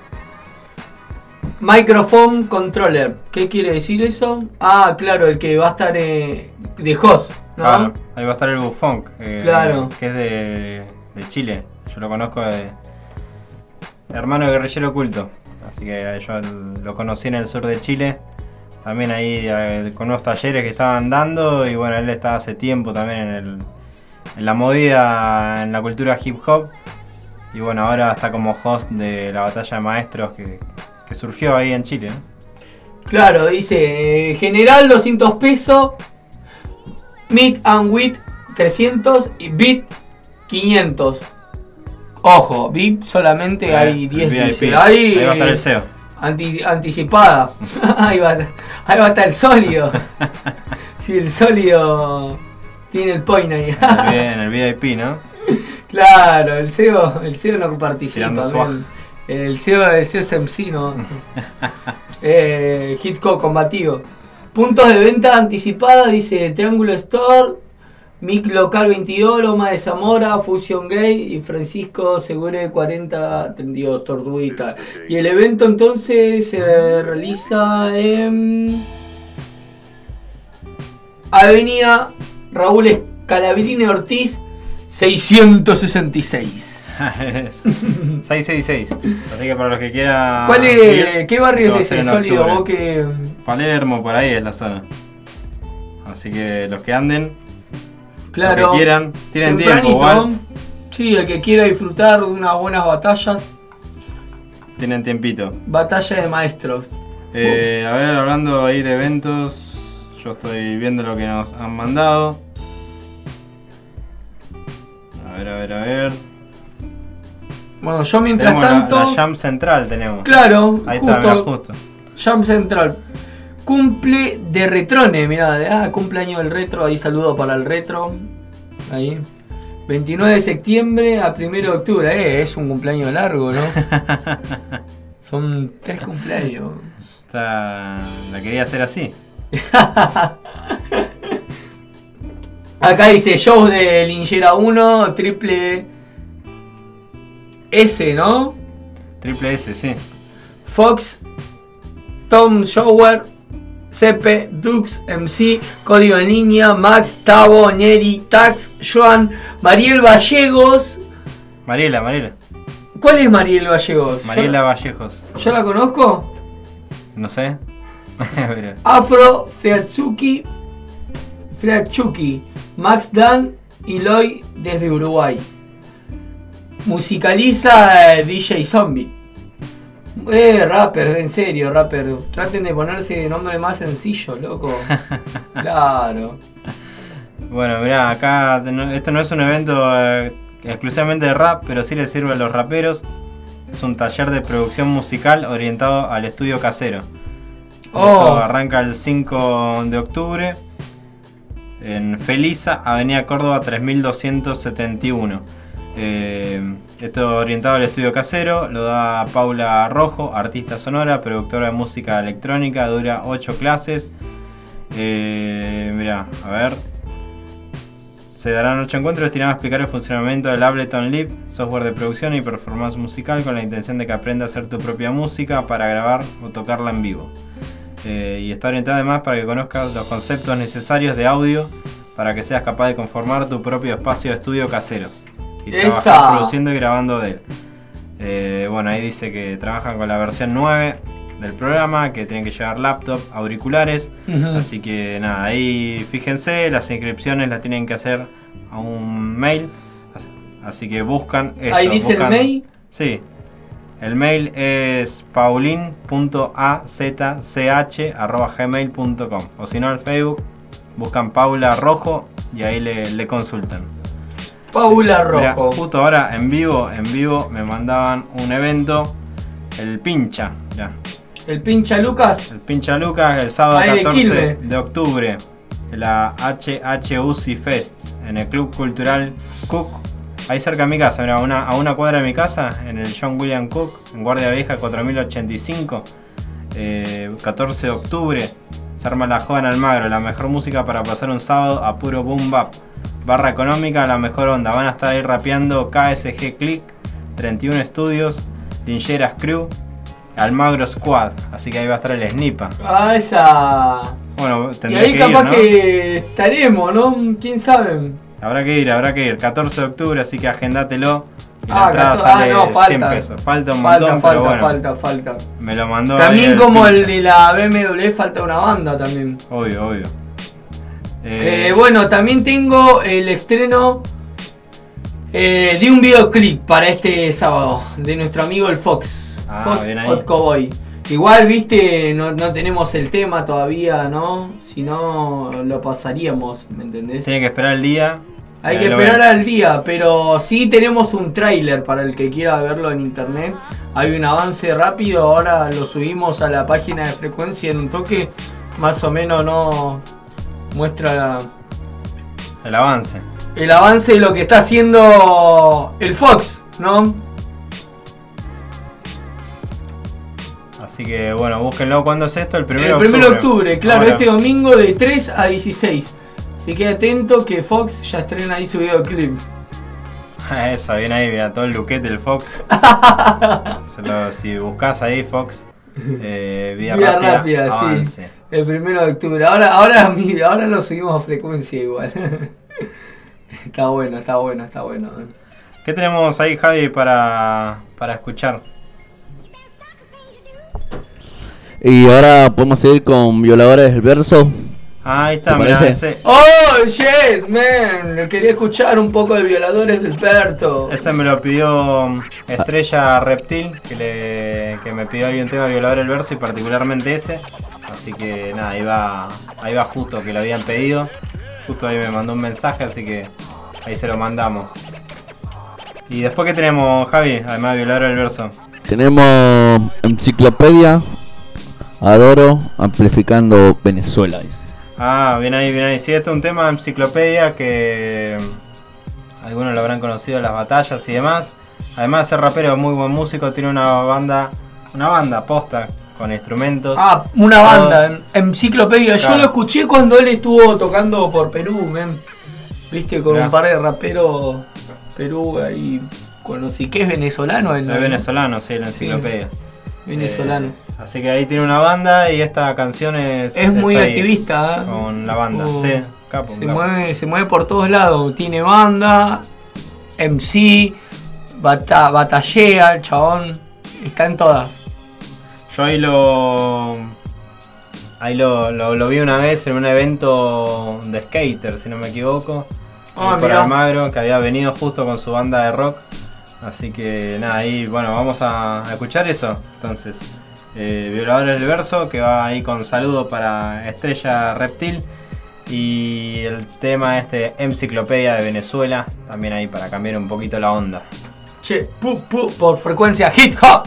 C: Microphone Controller. ¿Qué quiere decir eso? Ah, claro, el que va a estar eh, de host, ¿no?
D: Claro, ahí va a estar el Bufón, eh,
C: Claro.
D: que es de, de Chile. Yo lo conozco de hermano de Guerrillero Oculto. Así que yo lo conocí en el sur de Chile. También ahí eh, con unos talleres que estaban dando. Y bueno, él estaba hace tiempo también en, el, en la movida, en la cultura hip hop. Y bueno, ahora está como host de la batalla de maestros que, que surgió ahí en Chile, ¿no?
C: Claro, dice, eh, general doscientos pesos, meet and with trescientos y V I P quinientos. Ojo, V I P solamente
D: Eh,
C: hay
D: el
C: diez,
D: V I P.
C: dice. Ahí,
D: Ahí va a estar el C E O.
C: Anti, anticipada. ahí, va, ahí va a estar el sólido. Sí, el sólido tiene el point ahí.
D: En el V I P, ¿no?
C: Claro, el C E O, el C E O no participa.
D: Tirando swag.
C: El, el C E O, el C E O es M C, ¿no? eh, Hitco combativo. Puntos de venta anticipada, dice Triángulo Store, Mic Local veintidós, Loma de Zamora, Fusion Gay y Francisco Segure cuarenta treinta y dos, Tortuguita. Y el evento entonces se realiza en Avenida Raúl Escalabrini Ortiz seiscientos sesenta y seis.
D: seiscientos sesenta y seis. Así que para los que quieran.
C: ¿Cuál es, ¿Qué barrio
D: va a
C: es
D: ser
C: ese,
D: en
C: Sólido?
D: octubre.
C: Vos que...
D: Palermo, por ahí es la zona. Así que los que anden,
C: Claro.
D: los que quieran, tienen tiempo
C: Tempranito.
D: igual.
C: Sí, el que quiera disfrutar de unas buenas batallas.
D: Tienen tiempito.
C: Batalla de maestros.
D: Eh, a ver, hablando ahí de eventos, yo estoy viendo lo que nos han mandado. A ver, a ver, a ver.
C: Bueno, yo mientras
D: Tenemos
C: tanto...
D: la, la Jam Central tenemos.
C: Claro,
D: Ahí
C: justo,
D: está, mirá, justo.
C: Jam Central. Cumple de Retrone, mirá, ah, cumpleaños del retro, ahí saludo para el retro. Ahí. veintinueve de septiembre a primero de octubre, eh, es un cumpleaños largo, ¿no? Son tres cumpleaños.
D: Está, la quería hacer así.
C: Acá dice shows de Lingera uno, triple S, ¿no?
D: Triple S, sí.
C: Fox, Tom Shower, Cepe, Dux, M C, Código en Línea, Max, Tavo, Neri, Tax, Joan, Mariel Vallegos.
D: Mariela, Mariela.
C: ¿Cuál es Mariel Vallegos?
D: Mariela
C: ¿Yo,
D: Vallejos.
C: ¿Yo la conozco?
D: No sé. Mira.
C: Afro, Featsuki, Featsuki, Max Dan y Loy desde Uruguay. Musicaliza eh, D J Zombie. Eh, rapper, en serio, rapper. Traten de ponerse nombre más sencillo, loco. Claro.
D: Bueno, mirá, acá no- esto no es un evento eh, exclusivamente de rap, pero sí les sirve a los raperos. Es un taller de producción musical orientado al estudio casero.
C: Oh.
D: Esto arranca el cinco de octubre en Felisa, Avenida Córdoba tres mil doscientos setenta y uno. Eh, esto orientado al estudio casero, lo da Paula Rojo, artista sonora, productora de música electrónica, dura ocho clases. Eh, mirá, a ver. Se darán ocho encuentros destinados a explicar el funcionamiento del Ableton Live, software de producción y performance musical, con la intención de que aprenda a hacer tu propia música para grabar o tocarla en vivo. Eh, y está orientada además para que conozcas los conceptos necesarios de audio para que seas capaz de conformar tu propio espacio de estudio casero y
C: ¡Esa!
D: trabajar produciendo y grabando de él. Eh, bueno, ahí dice que trabajan con la versión nueve del programa, que tienen que llevar laptop, auriculares.
C: Ujú.
D: Así que nada, ahí fíjense, las inscripciones las tienen que hacer a un mail. Así- Así que buscan esto.
C: Ahí dice
D: buscan-
C: el mail.
D: Sí. El mail es paulin punto a z c h arroba gmail punto com. O si no, al Facebook buscan Paula Rojo y ahí le, le consultan.
C: Paula
D: Mirá,
C: Rojo.
D: justo ahora en vivo, en vivo me mandaban un evento, el Pincha, ya.
C: El pincha Lucas.
D: El Pincha Lucas, el sábado
C: Ahí de
D: catorce
C: Quilmes.
D: de octubre, la H H U C Fest, en el Club Cultural Cook, ahí cerca de mi casa, mirá, una, a una cuadra de mi casa, en el John William Cook, en Guardia Vieja cuatro mil ochenta y cinco, eh, catorce de octubre, se arma la joda en Almagro, la mejor música para pasar un sábado a puro boom bap. Barra económica, la mejor onda, van a estar ahí rapeando K S G Click, treinta y uno Estudios, Lingeras Crew, Almagro Squad, así que ahí va a estar el Snipa.
C: Ah, esa.
D: Bueno,
C: Y
D: tendría
C: ahí
D: que
C: capaz
D: ir, ¿no?
C: que estaremos, ¿no? ¿Quién sabe?
D: Habrá que ir, habrá que ir. catorce de octubre, así que agendátelo. Y la
C: Ah,
D: entrada
C: catorce,
D: sale
C: ah, no, falta.
D: cien pesos. Falta un
C: Falta,
D: montón,
C: falta,
D: pero bueno.
C: falta, falta.
D: Me lo mandó
C: También
D: ahí
C: como el
D: pincha.
C: de la B M W falta una banda también.
D: Obvio, obvio.
C: Eh,
D: Eh,
C: bueno, también tengo el estreno eh, de un videoclip para este sábado de nuestro amigo el Fox.
D: Ah,
C: Fox
D: bien ahí.
C: Hot Cowboy. Igual, viste, no, no tenemos el tema todavía, ¿no? Si no, lo pasaríamos, ¿me entendés?
D: Tiene que esperar el día.
C: Hay
D: y
C: que
D: ahí lo
C: esperar
D: ven.
C: al día, pero sí tenemos un tráiler para el que quiera verlo en internet. Hay un avance rápido, ahora lo subimos a la página de Frecuencia en un toque. Más o menos no muestra
D: El avance.
C: el avance de lo que está haciendo el Fox, ¿no?
D: Así que bueno, búsquenlo. ¿Cuándo es esto? El primero
C: El primero de octubre, claro,
D: Ahora.
C: este domingo de tres a dieciséis. Así que atento que Fox ya estrena ahí su videoclip.
D: Esa, bien ahí, mira, todo el look del Fox. Se lo- si buscas ahí Fox, eh, vía,
C: Vía
D: rápida,
C: rápida, sí.
D: avance.
C: El primero de octubre. Ahora, ahora, mi- ahora lo subimos a Frecuencia igual. Está bueno, está bueno, está bueno.
D: ¿Qué tenemos ahí, Javi, para, para escuchar?
E: Y ahora podemos seguir con Violadores del Verso.
D: Ah, ahí está,
E: ¿Te
D: mirá,
E: parece?
D: ese,
C: ¡Oh, yes, man! Quería escuchar un poco de Violadores del Berto.
D: ese me lo pidió Estrella Reptil, que, le, que me pidió ahí un tema de Violador del Verso y particularmente ese. Así que nada, ahí va, ahí va justo que lo habían pedido. Justo ahí me mandó un mensaje, así que ahí se lo mandamos. Y después, ¿qué tenemos, Javi? Además de Violador del Verso.
E: Tenemos Enciclopedia, Adoro, Amplificando Venezuela. dice.
D: Ah, bien ahí, bien ahí. Sí, este es un tema de enciclopedia que algunos lo habrán conocido en las batallas y demás. Además de ser rapero, muy buen músico, tiene una banda, una banda posta con instrumentos.
C: Ah, una
D: Todo.
C: banda, en- Enciclopedia. Yo
D: Claro.
C: lo escuché cuando él estuvo tocando por Perú, man. Viste, con
D: Mirá.
C: un par de raperos Perú ahí. Conocí, ¿qué es venezolano? él,
D: Es
C: no?
D: venezolano, sí, la enciclopedia.
C: Venezolano.
D: Eh, así que ahí tiene una banda y esta canción es.
C: es muy
D: ahí,
C: activista, ¿eh?
D: Con la banda,
C: Oh,
D: sí, capo.
C: Se
D: capo.
C: mueve, se mueve por todos lados. Tiene banda, M C, bata, batallea, el chabón. Está en todas.
D: Yo ahí lo. Ahí lo, lo, lo vi una vez en un evento de skater, si no me equivoco.
C: Ah,
D: por
C: mirá.
D: Almagro, que había venido justo con su banda de rock. Así que nada, ahí bueno, vamos a, a escuchar eso. Entonces, eh, Violadores del Verso, que va ahí con saludo para Estrella Reptil. Y el tema este, Enciclopedia de Venezuela, también ahí para cambiar un poquito la onda.
C: Che, pu, pu, por frecuencia hip hop.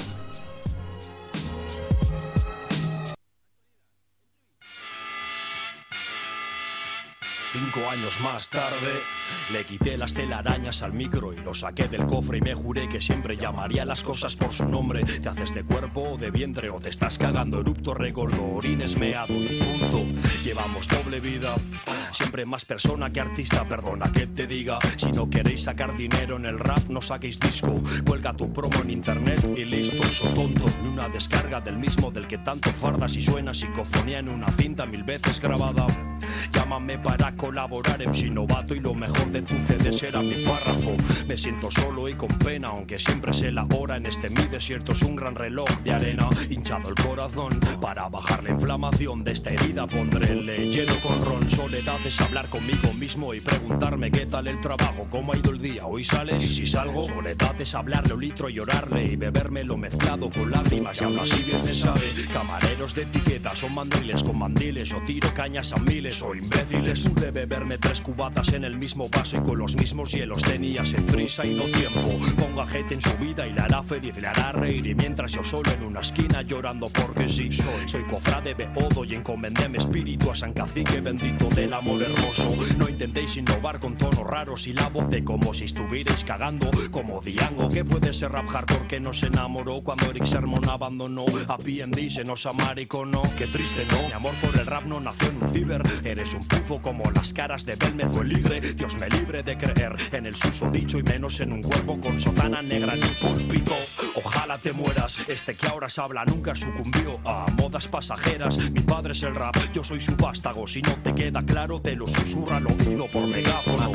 J: Cinco años más tarde, le quité las telarañas al micro y lo saqué del cofre y me juré que siempre llamaría las cosas por su nombre. Te haces de cuerpo o de vientre o te estás cagando, erupto, regolo, orines, meado y punto. Llevamos doble vida, siempre más persona que artista, perdona que te diga. Si no queréis sacar dinero en el rap, no saquéis disco. Cuelga tu promo en internet y listo, so tonto. Ni una descarga del mismo del que tanto fardas y suena psicofonía en una cinta mil veces grabada. Llámame para colaborar, M C novato, y lo mejor de tu C D será mi párrafo. Me siento solo y con pena, aunque siempre sé la hora. En este mi desierto es un gran reloj de arena. Hinchado el corazón, para bajar la inflamación de esta herida pondréle hielo con ron. Soledad es hablar conmigo mismo y preguntarme qué tal el trabajo, cómo ha ido el día, hoy sales y si salgo. Soledad es hablarle un litro y llorarle y bebérmelo mezclado con lágrimas y aún así bien me sabe. Camareros de etiqueta son mandriles con mandiles, yo tiro cañas a miles o imbéciles. Pude beberme tres cubatas en el mismo vaso y con los mismos hielos tenía sed, prisa y no tiempo. Ponga gente en su vida y la hará feliz, le hará reír, y mientras yo solo en una esquina llorando porque sí soy. Soy cofrade beodo y encomendé mi espíritu a San Cacique bendito del amor hermoso. No intentéis innovar con tonos raros y la voz de como si estuvierais cagando como Diango. Que puede ser rap hardcore que nos enamoró cuando Eric Sermon abandonó a P and D, se nos amariconó. Qué triste, ¿no? Mi amor por el rap no nació en un ciber. Eres es un pufo como las caras de Belmez o el Igre. Dios me libre de creer en el susodicho y menos en un cuerpo con sotana negra en el púlpito. Ojalá te mueras, este que ahora se habla nunca sucumbió a modas pasajeras. Mi padre es el rap, yo soy su vástago. Si no te queda claro, te lo susurra al oído por megáfono.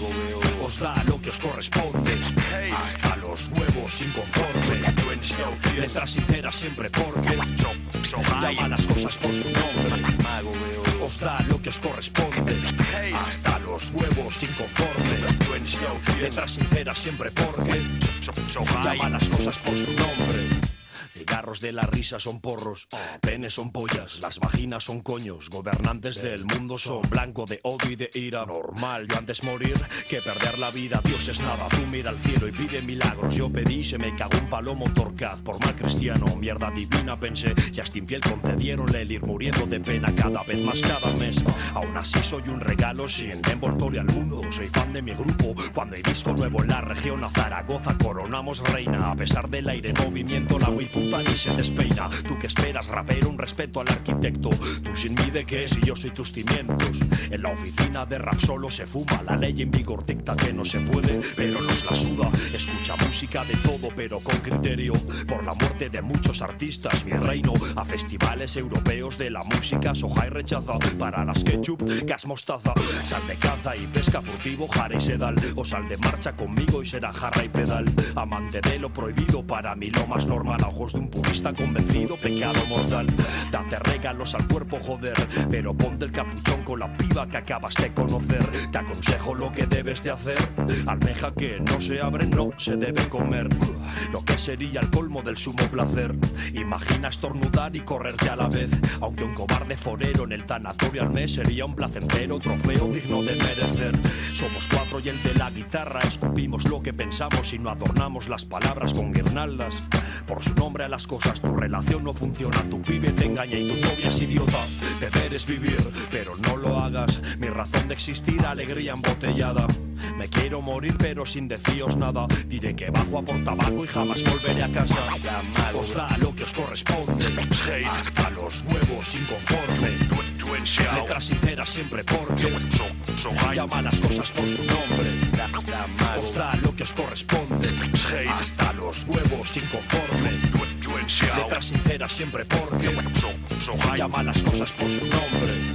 J: Os da lo que os corresponde, hasta los huevos inconforme. Letras sinceras siempre porque llama las cosas por su nombre. Os da lo que os corresponde, hasta los huevos inconforme. Letras sinceras siempre porque llama las cosas por su nombre. Cigarros de la risa son porros, penes son pollas, las vaginas son coños. Gobernantes del mundo son blanco de odio y de ira. Normal, yo antes morir que perder la vida. Dios es nada, tú mira al cielo y pide milagros. Yo pedí, se me cagó un palomo torcaz. Por mal cristiano, mierda divina pensé. Y hasta infiel concedieronle el ir muriendo de pena cada vez más cada mes. Aún así soy un regalo sin envoltorio al mundo. Soy fan de mi grupo, cuando hay disco nuevo en la región. A Zaragoza coronamos reina. A pesar del aire en movimiento, la Wii puta ni se despeina. Tú que esperas, rapero, un respeto al arquitecto. Tú sin mí de qué si yo soy tus cimientos. En la oficina de rap solo se fuma. La ley en vigor dicta que no se puede, pero nos la suda. Escucha música de todo pero con criterio. Por la muerte de muchos artistas, mi reino. A festivales europeos de la música soja y rechaza. Para las ketchup, gas mostaza. Sal de caza y pesca furtivo, jara y sedal. O sal de marcha conmigo y será jarra y pedal. Amante de lo prohibido, para mí lo más normal. A ojos de un purista convencido, pecado mortal. Date regalos al cuerpo, joder, pero ponte el capuchón con la piba que acabas de conocer. Te aconsejo lo que debes de hacer. Almeja que no se abre, no se debe comer. Lo que sería el colmo del sumo placer. Imagina estornudar y correrte a la vez. Aunque un cobarde forero en el tanatorio al mes sería un placentero trofeo digno de merecer. Somos cuatro y el de la guitarra. Escupimos lo que pensamos y no adornamos las palabras con guirnaldas. Por su nombre a las cosas, tu relación no funciona. Tu pibe te engaña y tu novia es idiota. Beber es vivir, pero no lo hagas. Mi razón de existir, alegría embotellada. Me quiero morir pero sin deciros nada. Diré que bajo a por tabaco y jamás volveré a casa. Os da lo que os corresponde, hasta los huevos inconforme. Letras sinceras siempre porque llama las cosas por su nombre. Os da lo que os corresponde, hasta los huevos inconforme. Letras sinceras siempre porque llama las cosas por su nombre.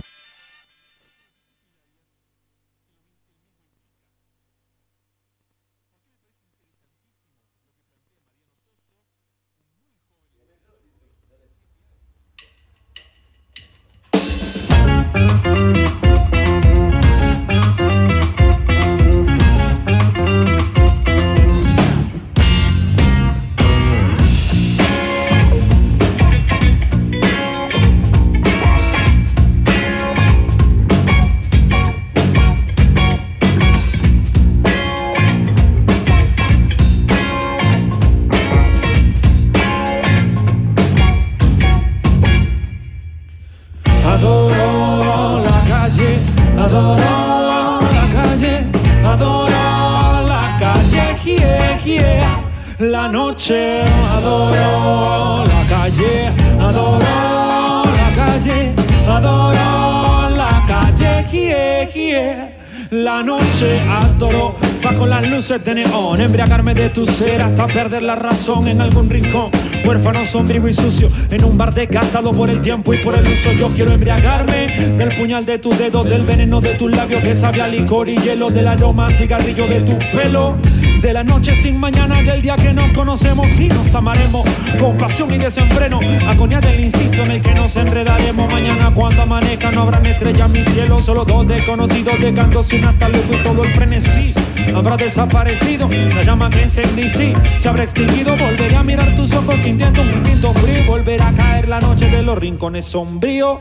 K: La noche, adoro la calle, adoro la calle, adoro la calle, yeah, yeah. La noche adoro, bajo las luces de neón, embriagarme de tu ser hasta perder la razón en algún rincón. Huérfano, sombrío y sucio, en un bar desgastado por el tiempo y por el uso. Yo quiero embriagarme del puñal de tus dedos, del veneno de tus labios que sabe a licor y hielo, del aroma a cigarrillo de tu pelo, de la noche sin mañana, del día que nos conocemos y nos amaremos con pasión y desenfreno. Agonía del instinto en el que nos enredaremos. Mañana cuando amanezca no habrán estrellas en mi cielo, solo dos desconocidos de canto sin hasta luego y todo el frenesí habrá desaparecido. La llama que encendí sí se habrá extinguido. Volveré a mirar tus ojos sintiendo un instinto frío. Volverá a caer la noche de los rincones sombríos.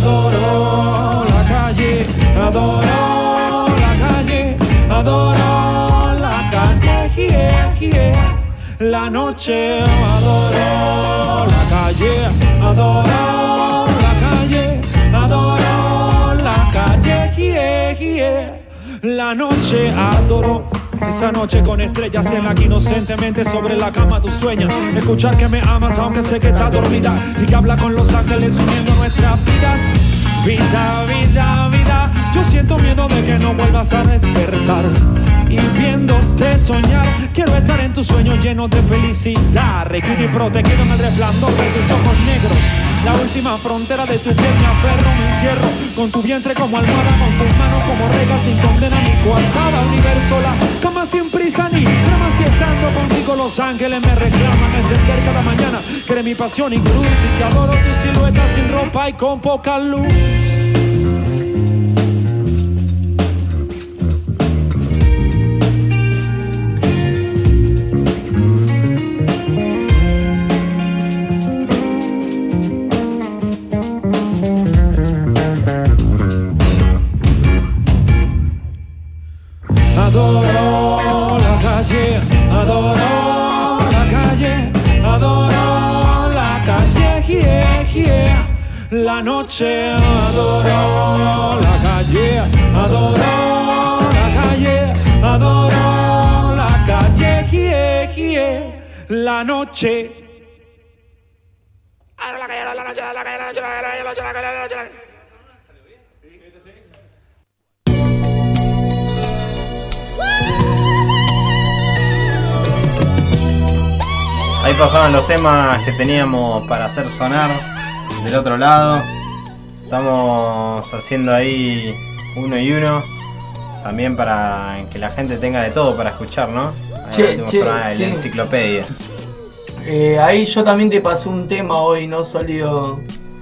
K: Adoro la calle, adoro la calle, adoro la calle, yeah, yeah. La noche, adoro la calle, adoro la calle, adoro la calle, yeah, yeah. La noche adoro, esa noche con estrellas en la que inocentemente sobre la cama tú sueñas. Escuchar que me amas aunque sé que estás dormida y que habla con los ángeles uniendo nuestras vidas. Vida, vida, vida, No siento miedo de que no vuelvas a despertar. Y viéndote soñar, quiero estar en tus sueños llenos de felicidad. Requito y protegido en el resplandor de tus ojos negros. La última frontera de tu piel me aferro, me encierro con tu vientre como almohada, con tus manos como regas sin condena ni coartada. Universo, la cama sin prisa ni drama. Si estando contigo los ángeles me reclaman, entender cada mañana que eres mi pasión y cruz, y que adoro tu silueta sin ropa y con poca luz. Adoro la calle, adoro la calle, adoro la calle, yeah, yeah. La noche, adoro la calle, adoro la calle, adoro la calle, yeah, yeah. La noche. Adoro la calle, adoro la noche, la calle, la noche, la calle, la noche, la calle, la noche, la calle.
D: Ahí pasaban los temas que teníamos para hacer sonar del otro lado. Estamos haciendo ahí uno y uno. También para que la gente tenga de todo para escuchar, ¿no? Ahí
C: Che,
D: hacemos
C: che,
D: sonar
C: sí.
D: la enciclopedia.
C: Eh, ahí yo también te pasé un tema hoy, no salió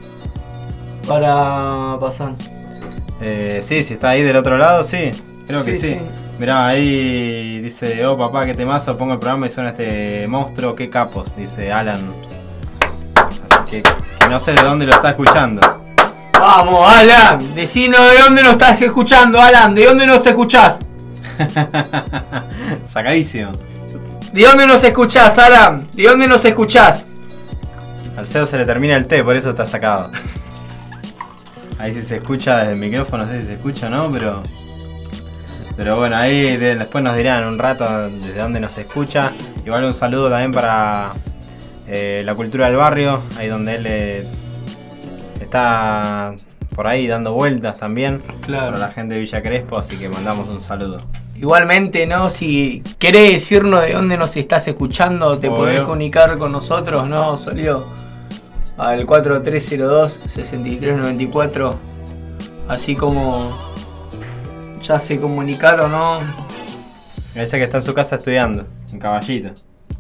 C: para pasar.
D: Eh, sí, si está ahí del otro lado, sí. Creo que
C: Sí,
D: sí.
C: sí.
D: Mirá, ahí dice, oh papá, qué temazo, pongo el programa y suena este monstruo, qué capos, dice Alan. Así que, que no sé de dónde lo está escuchando.
C: Vamos, Alan, decinos de dónde nos estás escuchando, Alan, ¿de dónde nos escuchás?
D: Sacadísimo.
C: ¿De dónde nos escuchás, Alan? ¿De dónde nos escuchás?
D: Al C E O se le termina el té, por eso está sacado. Ahí sí se escucha desde el micrófono, no sé si se escucha o no, pero... Pero bueno, ahí de, después nos dirán un rato desde dónde nos escucha. Igual un saludo también para eh, la cultura del barrio, ahí donde él eh, está por ahí dando vueltas también.
C: Claro.
D: Para la gente de Villa Crespo, así que mandamos un saludo.
C: Igualmente, ¿no? Si querés decirnos de dónde nos estás escuchando, te
D: Obvio.
C: podés comunicar con nosotros, ¿no, Solío? Al cuatro tres cero dos, seis tres nueve cuatro. Así como ya se comunicaron, ¿no?
D: Ese que está en su casa estudiando, en Caballito.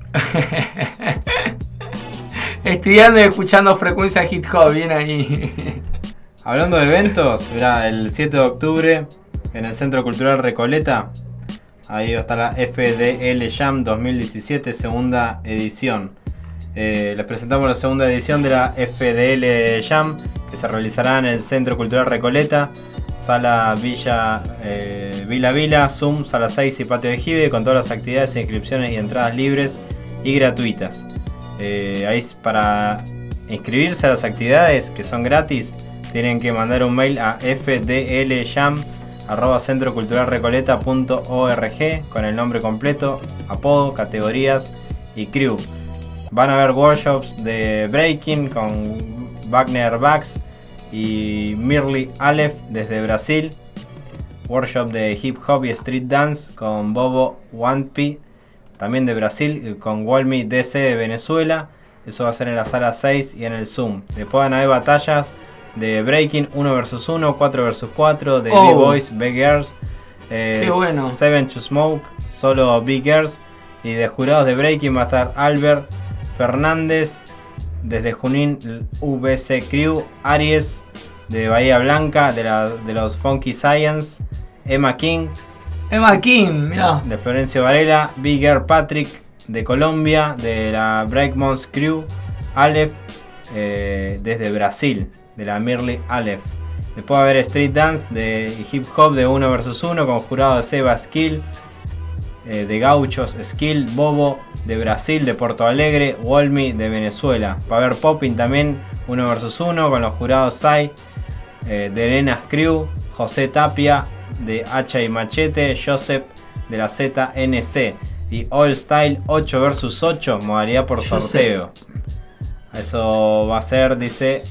C: Estudiando y escuchando frecuencia hip hop, bien ahí.
D: Hablando de eventos, mirá, el siete de octubre en el Centro Cultural Recoleta, ahí va a estar la F D L Jam dos mil diecisiete, segunda edición. Eh, les presentamos la segunda edición de la F D L Jam, que se realizará en el Centro Cultural Recoleta, Sala Villa eh, Vila Vila, Zoom, Sala seis y Patio de Jive, con todas las actividades, inscripciones y entradas libres y gratuitas. Eh, ahí para inscribirse a las actividades, que son gratis, tienen que mandar un mail a f d l jam arroba centro cultural recoleta punto org con el nombre completo, apodo, categorías y crew. Van a haber workshops de breaking con Wagner Bax y Mirli Aleph desde Brasil, workshop de hip hop y street dance con Bobo Wampi también de Brasil, con Walmi D C de Venezuela. Eso va a ser en la sala seis y en el Zoom. Después van a haber batallas de breaking uno versus uno, cuatro versus cuatro, de
C: Oh.
D: B-Boys, B-Girls, eh,
C: Qué bueno.
D: Seven to Smoke, solo B-Girls. Y de jurados de breaking va a estar Albert Fernández desde Junín, U B C Crew, Aries de Bahía Blanca, de, la, de los Funky Science, Emma King,
C: Emma King, mirá.
D: de Florencio Varela, Big Air Patrick de Colombia, de la Breakmons Crew, Aleph eh, desde Brasil, de la Mirli Aleph. Después va a haber Street Dance de Hip Hop de uno versus uno con jurado de Seba Skill, eh, de Gauchos Skill, Bobo de Brasil, de Porto Alegre, Walmi de Venezuela. Va a haber Popping también uno versus uno con los jurados Sai, eh, de Arenas Crew, José Tapia de Hacha y Machete, Joseph de la Z N C y All Style ocho versus ocho, modalidad por
C: Joseph.
D: sorteo. Eso va a ser, dice,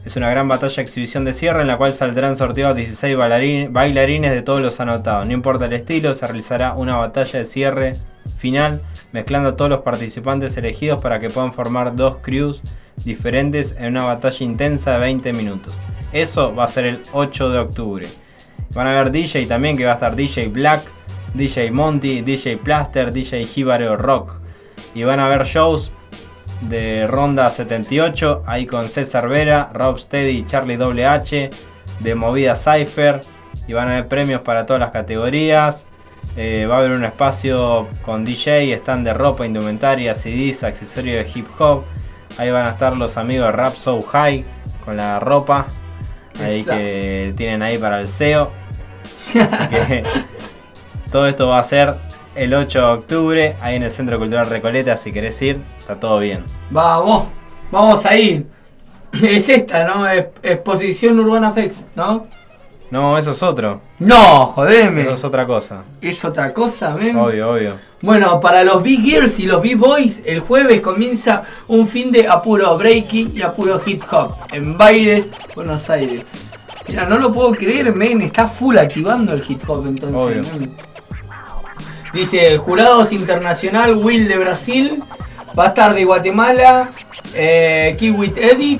D: Es una gran batalla exhibición de cierre en la cual saldrán sorteados dieciséis bailarín, bailarines de todos los anotados. No importa el estilo, se realizará una batalla de cierre final mezclando a todos los participantes elegidos para que puedan formar dos crews diferentes en una batalla intensa de veinte minutos. Eso va a ser el ocho de octubre. Van a haber D J también, que va a estar D J Black, D J Monty, D J Plaster, D J Jíbaro Rock. Y van a haber shows de Ronda setenta y ocho, ahí con César Vera, Rob Steady y Charlie W H, de Movida Cypher, y van a haber premios para todas las categorías. Eh, va a haber un espacio con D J, stand de ropa, indumentaria, C Ds, accesorios de hip hop. Ahí van a estar los amigos de Rap So High con la ropa ahí Esa. que tienen ahí para el S E O. Así que todo esto va a ser el ocho de octubre, ahí en el Centro Cultural Recoleta. Si querés ir, está todo bien.
C: Vamos, vamos a ir. Es esta, ¿no? Es, Exposición Urbana Fest, ¿no?
D: No, eso es otro.
C: No, jodeme.
D: Eso es otra cosa.
C: ¿Es otra cosa, men?
D: Obvio, obvio.
C: Bueno, para los Big Girls y los Big Boys, el jueves comienza un fin de apuro breaking y apuro hip hop en Baires, Buenos Aires. Mira, no lo puedo creer, men. Está full activando el hip hop entonces.
D: Obvio.
C: Men. Dice, jurados internacional, Will de Brasil, va a estar de Guatemala, eh, Kiwit Eddie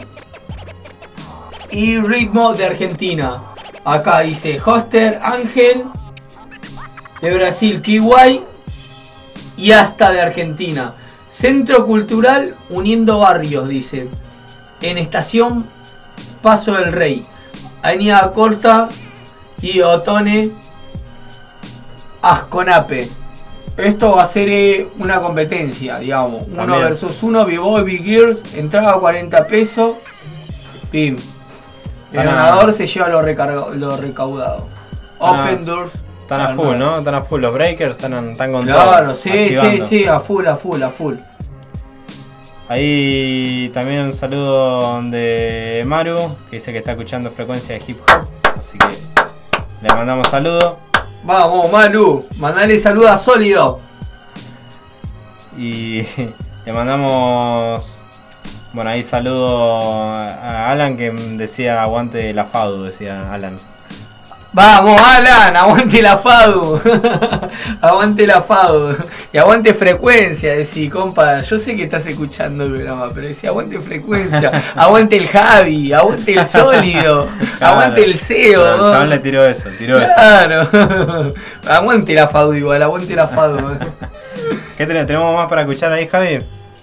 C: y Ritmo de Argentina. Acá dice, Hoster Ángel de Brasil, Kiwai y hasta de Argentina. Centro Cultural Uniendo Barrios, dice, en Estación Paso del Rey, Avenida Corta y Otone Asconape. Esto va a ser eh, una competencia, digamos. Uno También. versus uno, B-Boy, Big Girls, entrada cuarenta pesos. Pim. El Están ganador a... se lleva lo, recarga, lo recaudado. Están Open a... Doors.
D: Están a full, ¿no? Están a full los breakers, están, están con
C: claro,
D: todo.
C: Claro, sí, activando. sí, sí, a full, a full, a full.
D: Ahí también un saludo de Maru, que dice que está escuchando frecuencia de hip hop. Así que le mandamos saludo.
C: Vamos, Manu, mandale saludos a Sólido.
D: Y le mandamos, bueno, ahí saludo a Alan, que decía aguante la Fadu, decía Alan.
C: Vamos, Alan, aguante la Fadu. Aguante la Fadu. Y aguante frecuencia, decí, compa. Yo sé que estás escuchando el programa, pero decía aguante frecuencia. Aguante el Javi, aguante el Sólido. Claro, aguante el S E O.
D: Claro, ¿no? Le tiró eso, tiró
C: claro. eso. Aguante la Fadu igual, aguante la Fadu.
D: ¿Qué tenemos? ¿Tenemos más para escuchar ahí, Javi?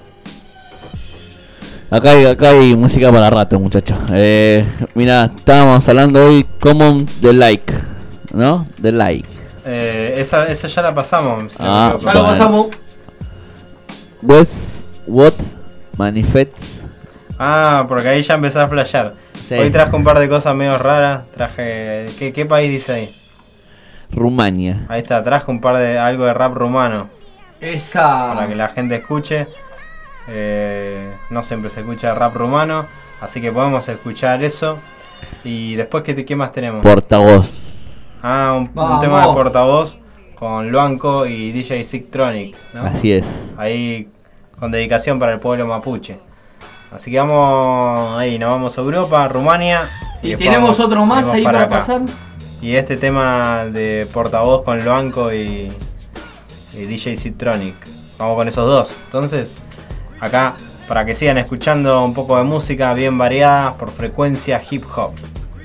E: Acá hay, acá hay música para rato, muchachos. Eh, mira, estábamos hablando hoy Common de Like, ¿no? De Like.
D: Eh, esa, esa ya la pasamos. Si
C: ah, no ya la pasamos.
E: What's What Manifest.
D: Ah, porque ahí ya empezó a flashear. Sí. Hoy traje un par de cosas medio raras. Traje. ¿Qué, qué país dice ahí?
E: Rumania.
D: Ahí está, traje un par de algo de rap rumano.
C: Esa.
D: Para que la gente escuche. Eh, no siempre se escucha rap rumano, así que podemos escuchar eso. Y después, ¿qué, qué más tenemos?
E: Portavoz.
D: Ah, un, un tema de portavoz con Luanco y D J Zictronic, ¿no?
E: Así es.
D: Ahí con dedicación para el pueblo mapuche. Así que vamos ahí, nos vamos a Europa, Rumania.
C: Y, y tenemos otro más ahí para, para pasar.
D: Y este tema de portavoz con Luanco y, y D J Zictronic. Vamos con esos dos. Entonces, acá, para que sigan escuchando un poco de música bien variada por frecuencia hip hop.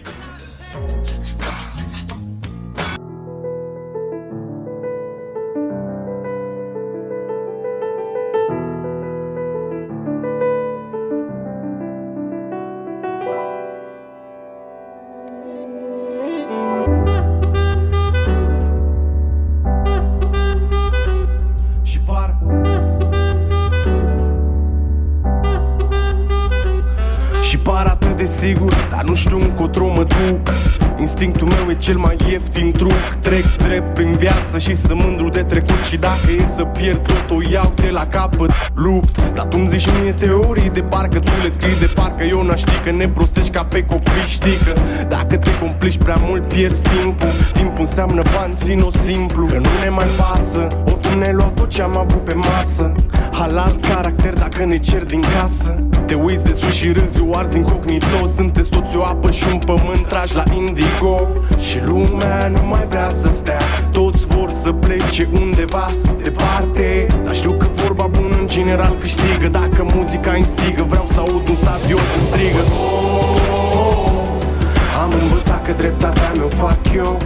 L: Instinctul meu e cel mai ieftin truc. Trec drept prin viață și sunt mândru de trecut. Și dacă e să pierd tot, o iau de la capăt. Lupt, dar tu-mi zici mie teorii de parcă tu le scrii de parcă eu n-aș ști că ne prostești ca pe copii. Știi că dacă te complici prea mult pierzi timpul. Timpul înseamnă bani, țin-o simplu, că nu ne mai pasă. Oricum ne-ai luat tot ce am avut pe masă. Halal caracter dacă ne cer din casă. Te uiți de sus și râzi, o arzi incognito. Sunteți toți o apă și un pământ, tragi la indigo. Și lumea nu mai vrea să stea, toți vor să plece undeva departe. Dar știu că vorba bună în general câștigă. Dacă muzica instigă, vreau să aud un stadion cum strigă. Oh, am învățat că dreptatea mi-o fac eu.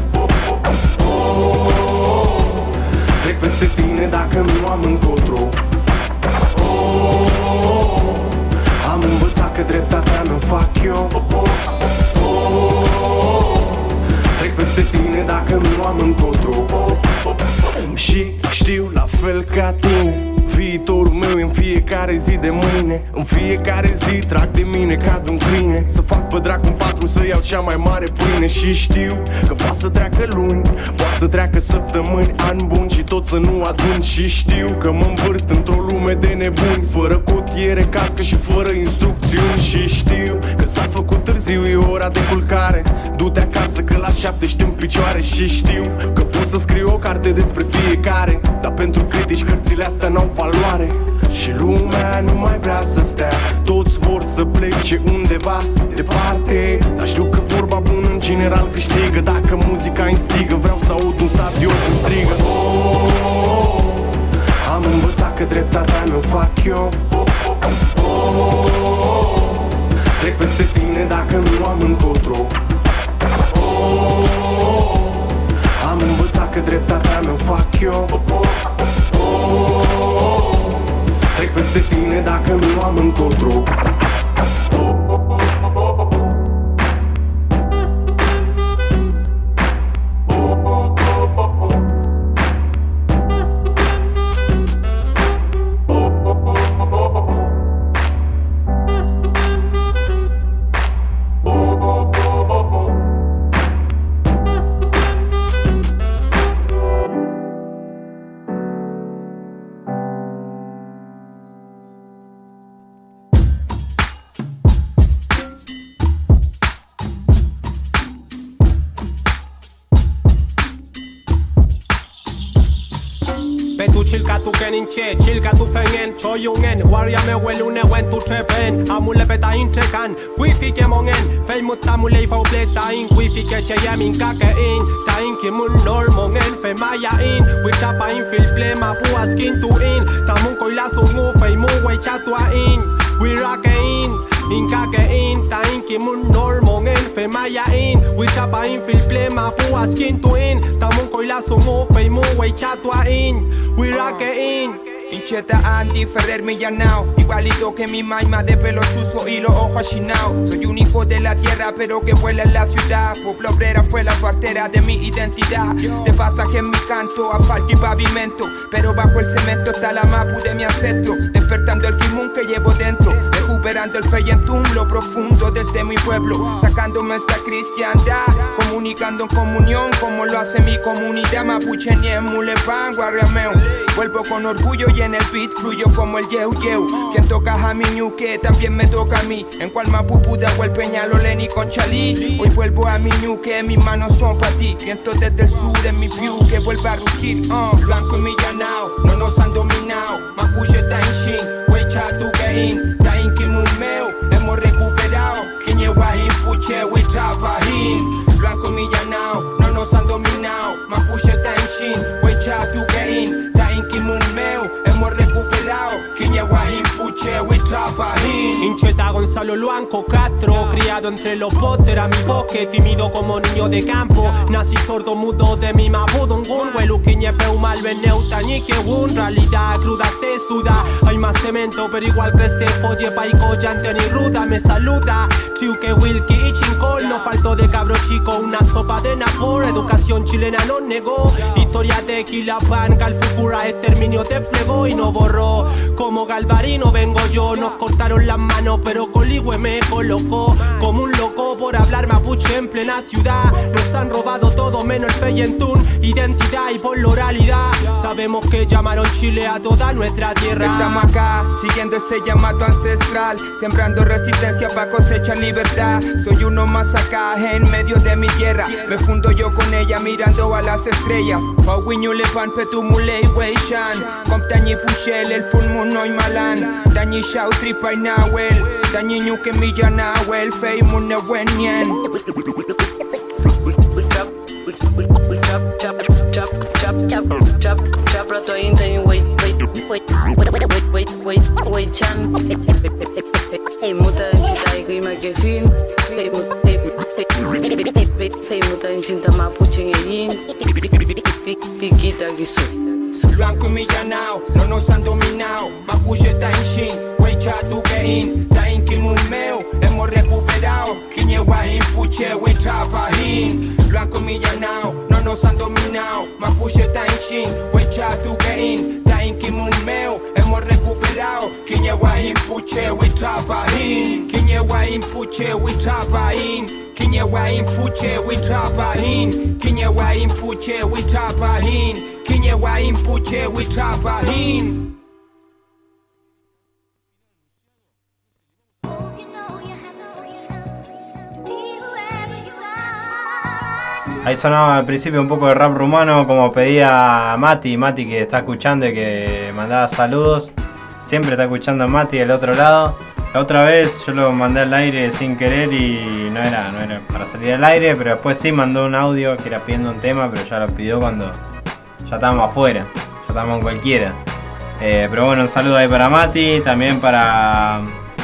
L: Trec peste tine dacă nu am încotro. Am învățat că dreptatea mi-o fac eu. Trec peste tine dacă nu am încotro. Și știu la fel ca tine, viitorul meu e în fiecare zi de mâine. În fiecare zi trag de mine ca de un câine. Să fac pe dracu în patru, să iau cea mai mare pâine. Și știu că poate să treacă luni, poate să treacă săptămâni, ani buni și tot să nu adun. Și știu că mă învârt într-o lume de nebuni, fără cotiere, cască și fără instrucțiuni. Și știu că s-a făcut târziu, e ora de culcare. Du-te acasă că la șapte ești în picioare. Și știu că pot să scriu o carte despre fiecare, dar pentru critici cărțile astea n-au valoare. Și lumea nu mai vrea să stea, toți vor să plece undeva departe. Dar știu că vorba bună în general câștigă. Dacă muzica instigă, vreau să aud un stadion cum strigă. Oh, am învățat că dreptatea mi-o fac eu. Oh, trec peste tine dacă nu am încotro. Oh, am învățat că dreptatea mi-o fac eu. Trec peste tine dacă nu am încotro.
M: Che, chilka tu fengen, choyungen Warrior me welune wen tu trepen Amule beta intrekan, wifi ke mongen Fej mut tamule i fauble ta in Wifi ke che yemin kake in Ta in ki mun nor mongen Fe maya in, wita pa in fil plema Pua skin tu in Ta mun koi la sungu fej mu wei chatua in We rock in, in kake in Ta in ki mun nor mongen Fe maya in, wita pa in fil plema Pua skin tu in Ta mun koi la sungu fej mu wei chatua in We rock in.
N: Incheta Andy Ferrer me llanao, igualito que mi maima de pelo chuzo y los ojos achinados. Soy un hijo de la tierra pero que vuela en la ciudad. Pueblo obrera fue la partera de mi identidad. De pasaje en mi canto, asfalto y pavimento, pero bajo el cemento está la mapu de mi ancestro. Despertando el kimun que llevo dentro, recuperando el feyentum, lo profundo desde mi pueblo. Sacándome esta cristiandad, comunicando en comunión como lo hace mi comunidad. Mapuche Niem, Mulepan, Guarriameo. Vuelvo con orgullo y en el beat fluyo como el yeu yeu. Quien toca a mi ñuque también me toca a mí. En cual Mapupu de el Peñalolén y con Chalí. Hoy vuelvo a mi ñuque, mis manos son para ti. Viento desde el sur en mi view que vuelve a rugir. Uh, blanco y millanao, no nos han dominado. Mapuche está en shin, wecha tu kein. Ta in kimumeo, hemos recuperado. Kiñewahin puche, wecha pahin. Blanco y millanao, no nos han dominado. Mapuche está en shin, wecha tu kein. Ta in kimumeo, hemos recuperado. Kiñewahin puche, wecha pahin.
M: Incheta Gonzalo Luanco Castro, criado entre los botes, era mi bosque, tímido como niño de campo. Nací sordo mudo de mi mabudungun. Huelu quiñepe mal veneuta ni que un realidad cruda se suda. Hay más cemento pero igual que se folle paico llante ni ruda me saluda. Chiuque Wilkie y Chincol, no faltó de cabro chico una sopa de napor. Educación chilena no negó, historia de Quilapán, Calfucura exterminio desplegó y no borró. Como Galvarino vengo yo, nos cortaron las manos pero Coligüe me colocó como un loco por hablar mapuche en plena ciudad. Nos han robado todo menos el feyentún, identidad y por la oralidad. Sabemos que llamaron Chile a toda nuestra tierra.
N: Estamos acá, siguiendo este llamado ancestral, sembrando resistencia para cosechar libertad. Soy uno más acá, en medio de mi tierra. Me fundo yo con ella mirando a las estrellas. Pauiñule pan petumule y weishan. Comptañi puchel, el full moon no y malan. Dañi shau tripa y nahuel. Dañi ñuque milla nahuel. Fei mune wenyen.
O: Chaprato inten wait wait wait wait wait wait wait chan hey muta chita y grima que fin hey muta chinta mapuche yin piquita que su
N: Blanco y millanao, no nos han dominado. Mapuche ta in shin, weicha tu que in. Ta in kilmumeo, hemos recuperado. Quiñegua in puche, weicha pahin. Blanco y millanao, no nos han dominado. Mapuche ta in shin, weicha tu que in. Ta in kilmumeo, hemos recuperado. Quiñegua in puche, weicha pahin. Quiñegua in puche, weicha pahin. Quiñegua in puche, weicha pahin. Quiñegua in puche, weicha pahin. Quiñegua in puche, weicha pahin.
D: Ahí sonaba al principio un poco de rap rumano, como pedía Mati, Mati que está escuchando y que mandaba saludos. Siempre está escuchando a Mati del otro lado. La otra vez yo lo mandé al aire sin querer y no era, no era para salir al aire, pero después sí mandó un audio que era pidiendo un tema, pero ya lo pidió cuando ya estábamos afuera, ya estábamos en cualquiera. Eh, pero bueno, un saludo ahí para Mati, también para...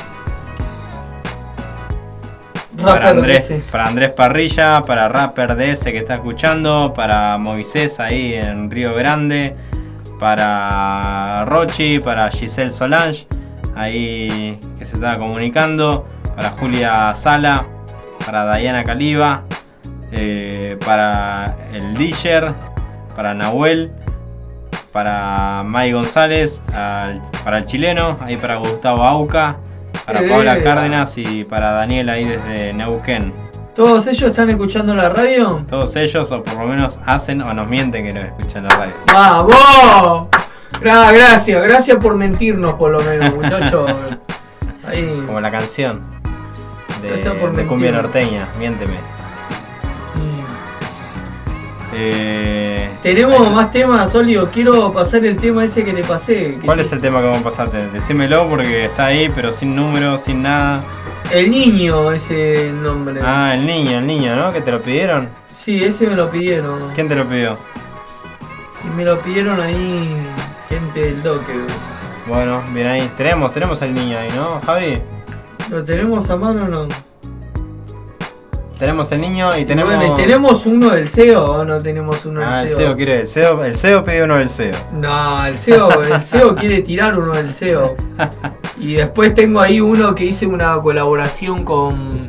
D: Para Andrés, para Andrés Parrilla, para Rapper D S que está escuchando, para Moisés ahí en Río Grande, para Rochi, para Giselle Solange, ahí que se estaba comunicando, para Julia Sala, para Diana Caliba, eh, para el Disher, para Nahuel, para May González, al, para el chileno, ahí para Gustavo Auca, para
C: Eh.
D: Paula Cárdenas y para Daniel ahí desde Neuquén.
C: ¿Todos ellos están escuchando la radio?
D: Todos ellos, o por lo menos hacen o nos mienten que nos escuchan la radio.
C: ¡Vamos! Gra- Gracias, gracias por mentirnos por lo menos, muchachos. Ahí.
D: Como la canción de,
C: Gracias por
D: de Cumbia
C: mentir.
D: Norteña, Miénteme. Eh,
C: Tenemos más temas, Olio. Quiero pasar el tema ese que te pasé. que
D: ¿Cuál
C: te-
D: es el tema que vamos a pasarte? Decímelo porque está ahí, pero sin número, sin nada.
C: El niño, ese nombre.
D: Ah, el niño, el niño, ¿no? ¿Que te lo pidieron?
C: Sí, ese me lo pidieron.
D: ¿Quién te lo pidió?
C: Y me lo pidieron ahí gente del doque.
D: Bueno, bien ahí. Tenemos, tenemos al niño ahí, ¿no, Javi?
C: ¿Lo tenemos a mano o no?
D: Tenemos el niño y tenemos...
C: Bueno, ¿y tenemos uno del C E O o no tenemos uno del
D: Ah, el
C: C E O?
D: C E O quiere, el C E O, el C E O pidió uno del C E O.
C: No, el C E O, el C E O quiere tirar uno del C E O. Y después tengo ahí uno que hice una colaboración con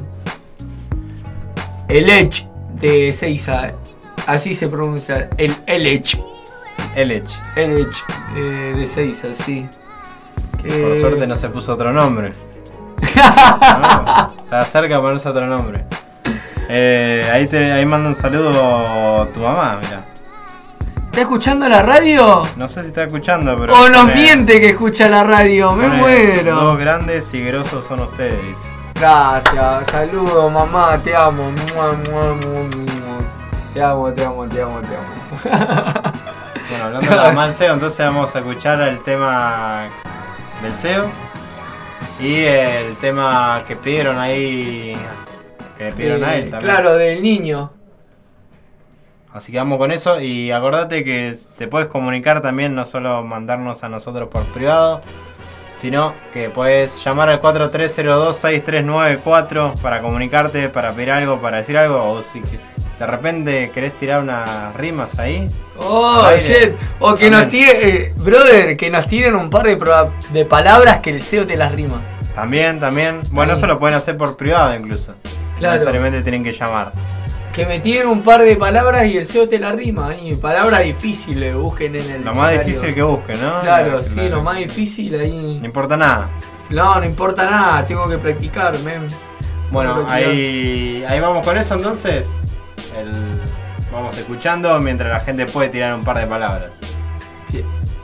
C: el Edge de Seiza. Así se pronuncia, el el Edge.
D: El Edge.
C: El Edge eh, de Seiza, sí. Que-
D: Por suerte no se puso otro nombre. No, estaba cerca de ponerse otro nombre. Eh, ahí te ahí manda un saludo tu mamá, mira.
C: ¿Está escuchando la radio?
D: No sé si está escuchando, pero.
C: O nos
D: pone-
C: miente que escucha la radio, me
D: pone,
C: muero.
D: Dos grandes y grosos son ustedes.
C: Gracias, saludos mamá, te amo. Mua, mua, mua, mua. Te amo, te amo, te amo, te amo.
D: Bueno, hablando de la mal C E O, entonces vamos a escuchar el tema del C E O y el tema que pidieron ahí, que le pidieron a él
C: Eh,
D: también.
C: Claro, del niño.
D: Así que vamos con eso y acordate que te puedes comunicar también, no solo mandarnos a nosotros por privado, sino que puedes llamar al cuatro tres cero dos seis tres nueve cuatro para comunicarte, para pedir algo, para decir algo, o si de repente querés tirar unas rimas ahí.
C: Oh,
D: al aire,
C: shit. O que
D: también.
C: nos tire, eh, brother, que nos tiren un par de, pro- de palabras que el C E O te las rima.
D: También, también. Bueno,
C: Ahí.
D: eso lo pueden hacer por privado incluso.
C: Claro.
D: No necesariamente tienen que llamar.
C: Que me tiren un par de palabras y el C E O te la rima. Ahí, palabras difíciles, busquen en el
D: Lo más
C: diccionario.
D: difícil que busquen, ¿no?
C: Claro,
D: Lo-
C: sí,
D: lo-
C: lo más difícil ahí.
D: No importa nada.
C: No, no importa nada, tengo que practicar, men.
D: Bueno, ahí, ahí vamos con eso entonces. El, vamos escuchando mientras la gente puede tirar un par de palabras.
C: Bien.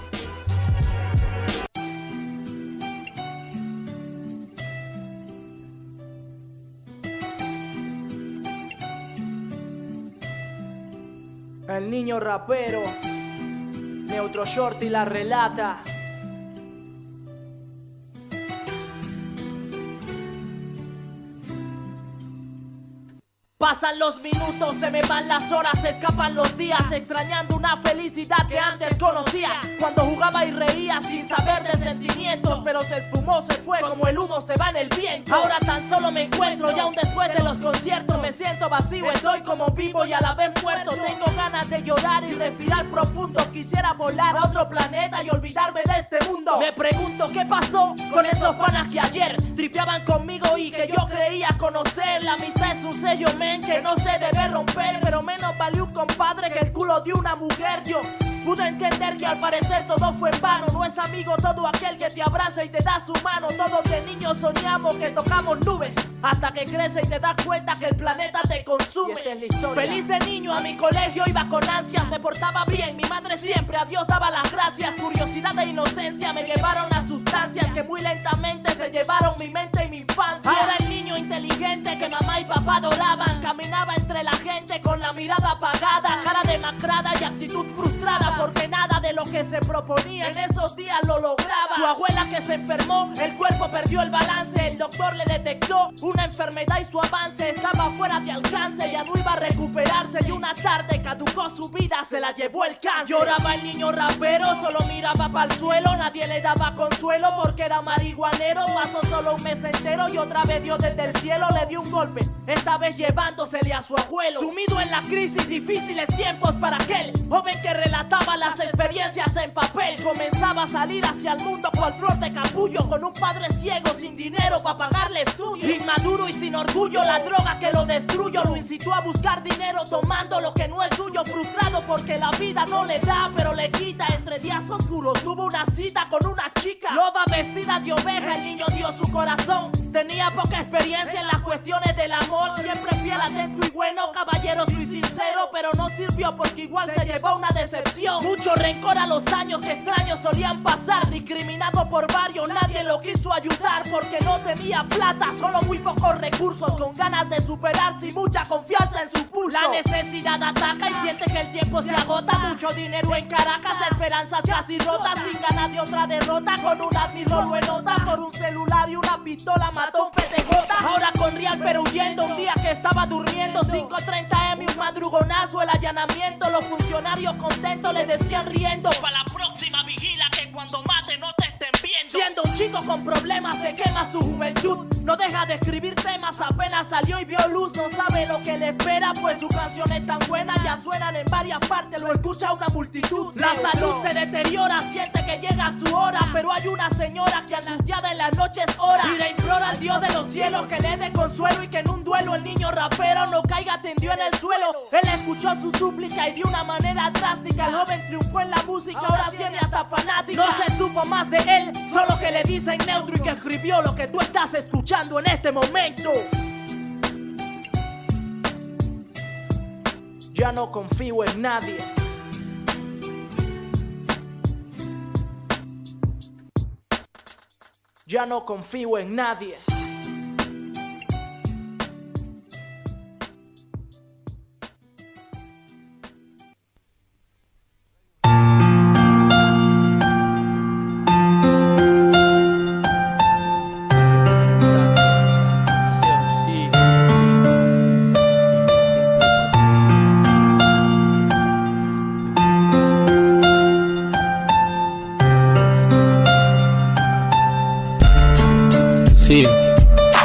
P: El niño rapero, Neutro Shorty la relata. Pasan los minutos, se me van las horas, se escapan los días, extrañando una felicidad que antes conocía. Cuando jugaba y reía sin saber de sentimientos, pero se esfumó, se fue como el humo se va en el viento. Ahora tan solo me encuentro y aún después de los conciertos me siento vacío, estoy como vivo y a la vez muerto. Tengo ganas de llorar y respirar profundo, quisiera volar a otro planeta y olvidarme de este mundo. Me pregunto qué pasó con esos panas que ayer tripeaban conmigo y que yo creía conocer. La amistad es un sello, men, que no se debe romper, pero menos valió un compadre que el culo de una mujer. Yo pude entender que al parecer todo fue en vano. No es amigo todo aquel que te abraza y te da su mano. Todos de niños soñamos que tocamos nubes, hasta que crece y te das cuenta que el planeta te consume. Esta es la historia. Feliz de niño a mi colegio iba con ansias, me portaba bien, mi madre siempre a Dios daba las gracias. Curiosidad e inocencia me llevaron a sustancias que muy lentamente se llevaron mi mente y mi infancia. Era el niño inteligente que mamá y papá adoraban, caminaba entre la gente con la mirada apagada, cara demacrada y actitud frustrada, porque nada de lo que se proponía en esos días lo lograba. Su abuela que se enfermó, el cuerpo perdió el balance, el doctor le detectó una enfermedad y su avance estaba fuera de alcance, ya no iba a recuperarse y una tarde caducó su vida, se la llevó el cáncer. Lloraba el niño rapero, solo miraba para el suelo, nadie le daba consuelo porque era marihuanero. Pasó solo un mes entero y otra vez Dios desde el cielo le dio un golpe, esta vez llevándosele a su abuelo. Sumido en la crisis, difíciles tiempos para aquel joven que relataba las experiencias en papel. Comenzaba a salir hacia el mundo cual flor de capullo, con un padre ciego sin dinero para pagarle estudios. Inmaduro y sin orgullo, la droga que lo destruyó lo incitó a buscar dinero tomando lo que no es suyo. Frustrado porque la vida no le da pero le quita, entre días oscuros tuvo una cita con una chica loba vestida de oveja. El niño dio su corazón, tenía poca experiencia en las cuestiones del amor, siempre fiel, atento y bueno, caballeroso y sincero, pero no sirvió porque igual se llevó una decepción. Mucho rencor a los años que extraños solían pasar, discriminado por varios, nadie lo quiso ayudar porque no tenía plata, solo muy pocos recursos, con ganas de superarse y mucha confianza en su pulso. La necesidad ataca y siente que el tiempo se agota, mucho dinero en Caracas, esperanzas casi rotas, sin ganas de otra derrota, con un admiró lo nota, por un celular y una pistola mató un P T J. Ahora con Real pero huyendo, un día que estaba durmiendo, cinco treinta eme, un madrugonazo, el allanamiento, los funcionarios contentos le decían riendo, pa' la próxima vigila que cuando mate no te estén viendo. Siendo un chico con problemas se quema su juventud, no deja de escribir temas, apenas salió y vio luz, no sabe lo que le espera, pues su canción es tan buena, ya suenan en varias partes, lo escucha una multitud. La salud se deteriora, siente que llega su hora, pero hay una señora que angustiada en las noches ora, y le implora al Dios de los cielos que le dé consuelo y que en un duelo el niño rapero no caiga tendido en el suelo. Él escuchó su súplica y de una manera drástica el joven triunfó en la música, ahora tiene hasta fanática. No se supo más de él, solo que le dicen Neutro y que escribió lo que tú estás escuchando en este momento. Ya no confío en nadie. Ya no confío en nadie.
Q: Sí.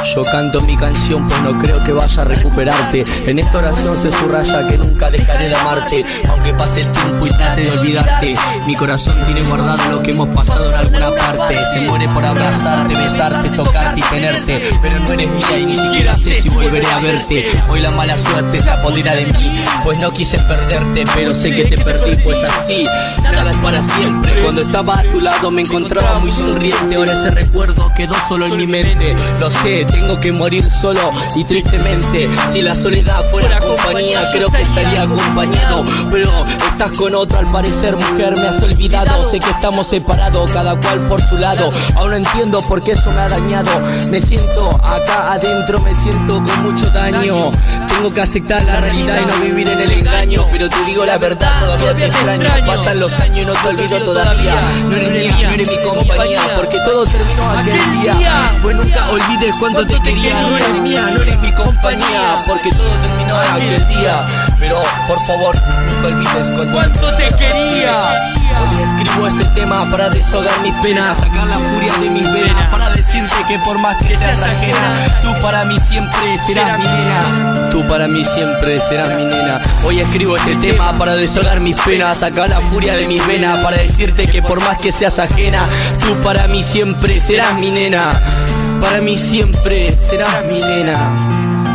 Q: Yo canto mi canción pues no creo que vaya a recuperarte. En esta oración se subraya que nunca dejaré de amarte, aunque pase el tiempo y trate de olvidarte. Mi corazón tiene guardado lo que hemos pasado en alguna parte. Se muere por abrazarte, besarte, tocarte y tenerte, pero no eres mía y ni siquiera sé si volveré a verte. Hoy la mala suerte se apodera de mí, pues no quise perderte, pero sé que te perdí, pues así nada es para siempre. Cuando estaba a tu lado me encontraba muy sonriente, ahora ese recuerdo quedó solo en mi mente. Lo sé, tengo que morir solo y tristemente. Si la soledad fuera compañía, creo que estaría acompañado, pero estás con otro al parecer, mujer, me has olvidado. Sé que estamos separados, cada cual por su lado. Aún no entiendo por qué eso me ha dañado. Me siento acá adentro, me siento con mucho daño. Tengo que aceptar la realidad y no vivir en el engaño, pero te digo la verdad, todavía te extraño. Pasan los años y no te olvido todavía. No eres mía, no eres mi compañía, porque todo terminó aquel día. Pues nunca olvides cuánto te quería. No eres mía, no eres mi compañía, porque todo terminó aquel día. Pero por favor, nunca olvides cuánto te quería. Hoy escribo este tema para desahogar mis penas, sacar la furia de mis venas, para decirte que por más que seas ajena, tú para mí siempre serás mi nena. Tú para mí siempre serás mi nena. Hoy escribo este tema para desahogar mis penas, sacar la furia de mis venas, para decirte que por más que seas ajena, tú para mí siempre serás mi nena. Para mí siempre serás mi nena.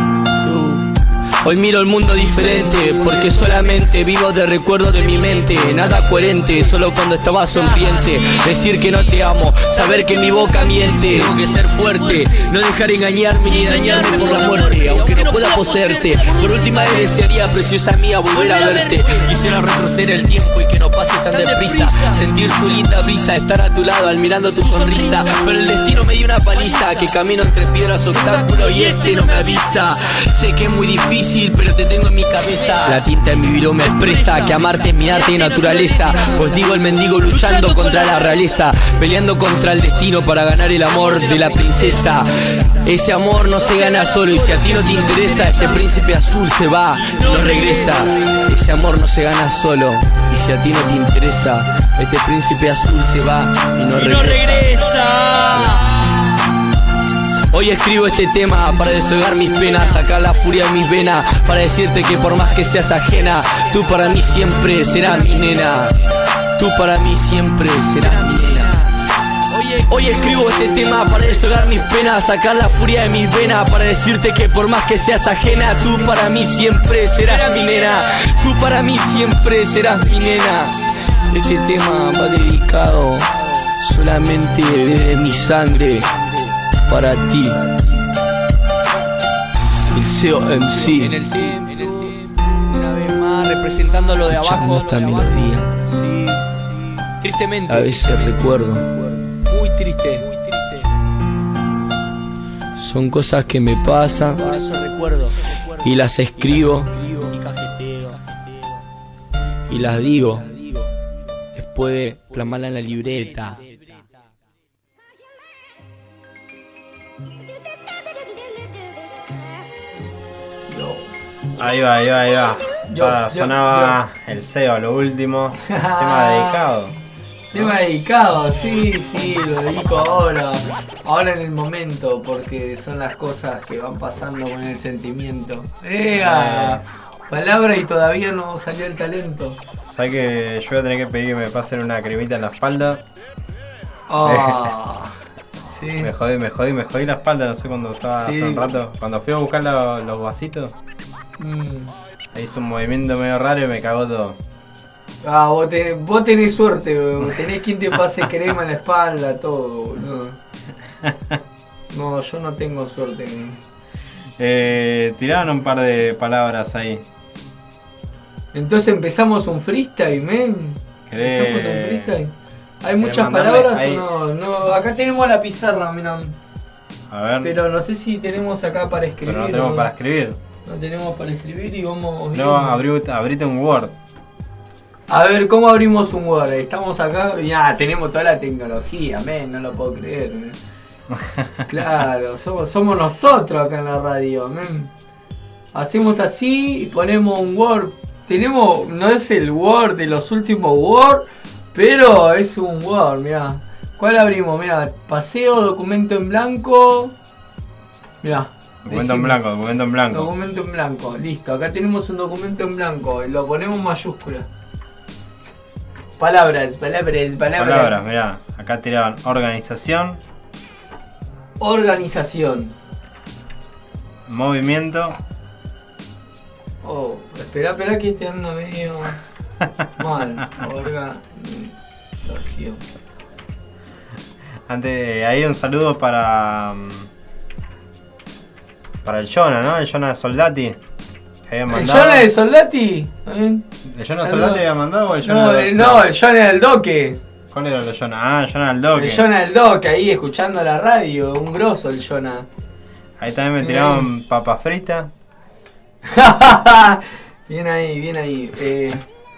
Q: Hoy miro el mundo diferente, porque solamente vivo de recuerdo de mi mente. Nada coherente, solo cuando estaba sonriente. Decir que no te amo, saber que mi boca miente. Tengo que ser fuerte, no dejar engañarme ni dañarme por la muerte, aunque no pueda poseerte. Por última vez desearía, preciosa mía, volver a verte. Quisiera retroceder el tiempo y que no pase tan deprisa. Sentir tu linda brisa, estar a tu lado admirando tu sonrisa. Pero el destino me dio una paliza, que camino entre piedras, obstáculos y este no me avisa. Sé que es muy difícil, pero te tengo en mi cabeza. La tinta en mi viró me expresa que amarte es mi arte y naturaleza. Pues digo el mendigo luchando contra la realeza, peleando contra el destino para ganar el amor de la princesa. Ese amor no se gana solo, y si a ti no te interesa, este príncipe azul se va, no regresa. Ese amor no se gana solo, y si a ti no te interesa, este príncipe azul se va y no regresa. Hoy escribo este tema para desahogar mis penas, sacar la furia de mis venas, para decirte que por más que seas ajena, tú para mí siempre serás mi nena. Tú para mí siempre serás mi nena. Hoy escribo este tema para desahogar mis penas, sacar la furia de mis venas, para decirte que por más que seas ajena, tú para mí siempre serás mi nena. Tú para mí siempre serás mi nena. Este tema va dedicado solamente desde mi sangre para ti. El C O M C. En el team, en el team, una vez más representando lo de abajo. Esta melodía. Sí. Tristemente. A veces recuerdo. Muy triste. Muy triste. Son cosas que me pasan. Por eso recuerdo. Y las escribo. Y cajeteo. Y las digo. Después de plasmarla en la libreta.
D: Ahí va, ahí va, ahí va.
C: Yo,
D: Ah,
C: yo,
D: sonaba el S E O, lo último. Tema dedicado.
C: Tema dedicado, sí, sí, lo dedico ahora. Ahora en el momento, porque son las cosas que van pasando con el sentimiento. ¡Ea! Palabra y todavía no salió el talento.
D: ¿Sabes que yo voy a tener que pedir que me pasen una cremita en la espalda?
C: Oh, sí.
D: Me jodí, me jodí, me jodí la espalda, no sé cuando estaba
C: Sí.
D: hace un rato. Cuando fui a buscar la- los vasitos,
C: Mm.
D: hice un movimiento medio raro y me cagó todo.
C: Ah, vos tenés, vos tenés suerte, boludo. Tenés quien te pase crema en la espalda, todo, boludo. No, yo no tengo suerte.
D: Eh, tiraron un par de palabras ahí.
C: Entonces empezamos un freestyle, men.
D: ¿Querés-
C: Empezamos un freestyle. ¿Hay
D: querés
C: muchas
D: mandarle
C: palabras
D: ahí?
C: o no? No, acá tenemos la pizarra, mirá.
D: A ver.
C: Pero no sé si tenemos acá para escribir.
D: Pero no tenemos
C: ¿no?
D: para escribir.
C: No tenemos para escribir y vamos.
D: Si
C: viendo.
D: no, abrí- abrite un Word.
C: A ver, ¿cómo abrimos un Word? Estamos acá, ya tenemos toda la tecnología, men, no lo puedo creer. Men. Claro, somos, somos nosotros acá en la radio, men. Hacemos así y ponemos un Word. Tenemos, no es el Word de los últimos Word, pero es un Word, mirá. ¿Cuál abrimos? Mirá, paseo, documento en blanco. Mirá.
D: Documento en
C: decime.
D: blanco, documento en blanco.
C: Documento en blanco, listo. Acá tenemos un documento en blanco. Lo ponemos en mayúscula. Palabras, palabras, palabras.
D: Palabras, mirá. Acá tiraban organización,
C: Organización.
D: movimiento.
C: Oh, espera, espera que este anda medio mal. Organización.
D: Antes, ahí un saludo para. mm, Para el Jonah, ¿no? El Jonah Soldati. Que había
C: ¿El
D: mandado.
C: Jonah de Soldati? ¿Eh?
D: ¿El Jonah
C: Saludo.
D: Soldati había mandado o el Jonah
C: No,
D: del
C: el-
D: Doxo?
C: no, el Jonah del Doque.
D: ¿Cuál era el Jonah? Ah, el Jonah del Doque.
C: El Jonah del Doque, ahí escuchando la radio. Un grosso el Jonah.
D: Ahí también me tiraban papas fritas.
C: Bien ahí, bien ahí. Eh,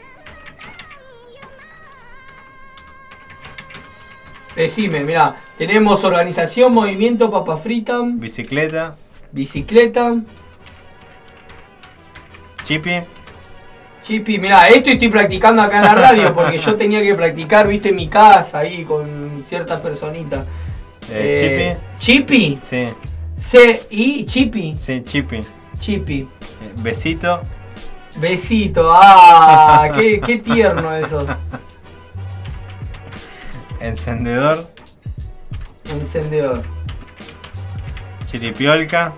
C: decime, mirá. Tenemos organización, movimiento, papa frita,
D: Bicicleta.
C: bicicleta,
D: Chipi.
C: chipi. Mirá, esto estoy practicando acá en la radio porque yo tenía que practicar, viste, en mi casa ahí con ciertas personitas.
D: Eh,
C: Chipi.
D: Sí.
C: C I Chipi.
D: Sí, Chipi.
C: Chipi.
D: Eh, besito.
C: Besito. Ah, qué, qué tierno eso.
D: Encendedor.
C: Encendedor.
D: Chiripiolca.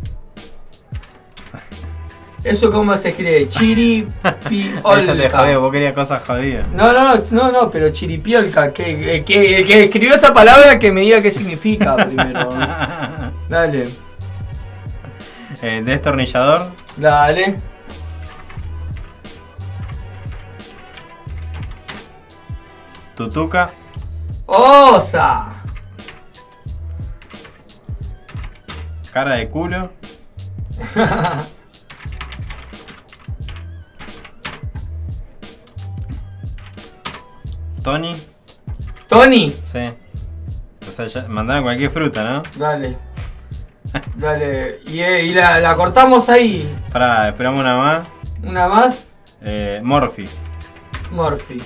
C: ¿Eso cómo se escribe? Chiripiolca.
D: Ella te jodió, vos querías cosas jodidas.
C: No, no, no, no, no, pero chiripiolca. Que, que, que, el que escribió esa palabra que me diga qué significa primero. Dale.
D: Eh, destornillador.
C: Dale.
D: Tutuca.
C: Osa.
D: Cara de culo. Tony.
C: Tony.
D: Sí. O sea, ya mandaron cualquier fruta, ¿no?
C: Dale. Dale. Y, eh, y la, la cortamos ahí.
D: Pará, esperamos una más.
C: Una más.
D: Eh, Morphy.
C: Morphy.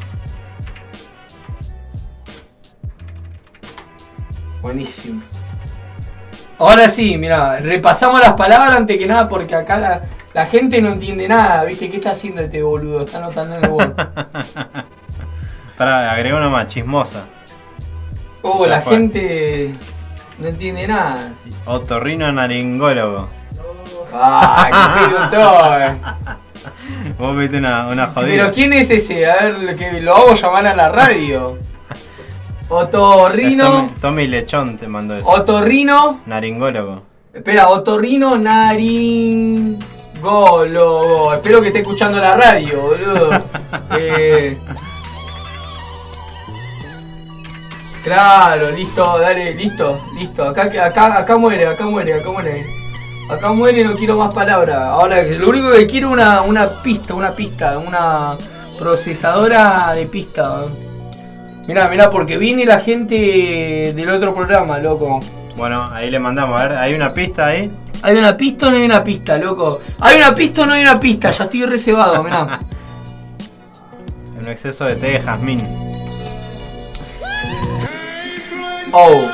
C: Buenísimo. Ahora sí, mira, repasamos las palabras antes que nada porque acá la, la gente no entiende nada, ¿viste? ¿Qué está haciendo este boludo? Está anotando en el bol.
D: Pará, agregó una más, chismosa.
C: Oh,
D: Ya
C: la
D: fue.
C: gente no entiende nada.
D: Otorrino naringólogo.
C: Ah, qué pelotón, eh.
D: Vos viste una, una jodida.
C: Pero ¿quién es ese? A ver, que lo hago llamar a la radio. Otorrino.
D: Tommy, Tommy Lechón te mandó eso.
C: Otorrino.
D: Naringólogo.
C: Espera, otorrino naringólogo. Espero que esté escuchando la radio, boludo. Eh, claro, listo, dale, listo, listo. Acá, acá, acá muere, acá muere, acá muere. Acá muere, no quiero más palabras. Ahora, lo único que quiero es una, una pista, una pista, una procesadora de pista. Mirá, mirá, porque viene la gente del otro programa, loco.
D: Bueno, ahí le mandamos, a ver, ¿hay una pista ahí?
C: ¿Hay una pista o no hay una pista, loco? ¿Hay una pista o no hay una pista? Ya estoy reservado, mirá.
D: Un exceso de té de jazmín.
C: Oh.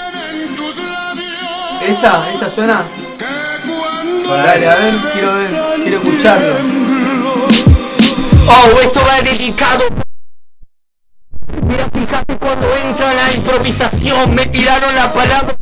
C: ¿Esa? ¿Esa suena? Dale, a ver, quiero ver, quiero escucharlo. Oh, esto va dedicado. Mira, fíjate cuando entra la improvisación, me tiraron la palabra.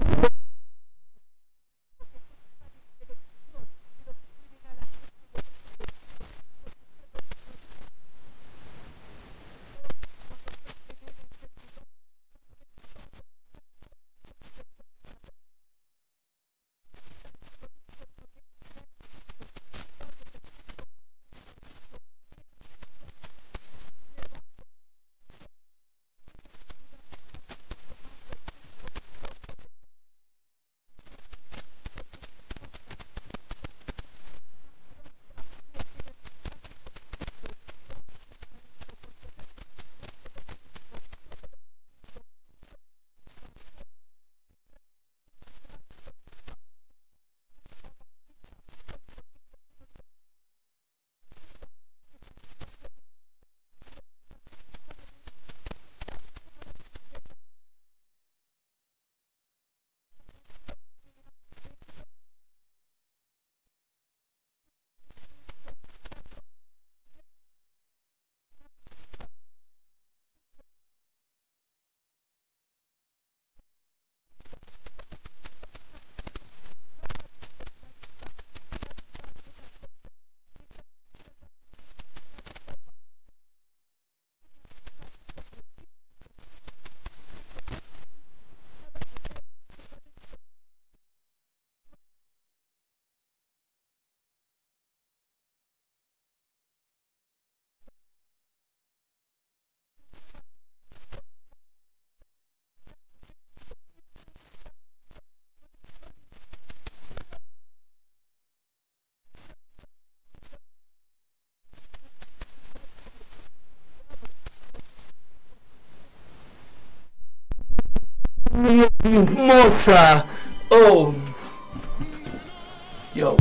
C: hermosa. Oh. Yo, yo.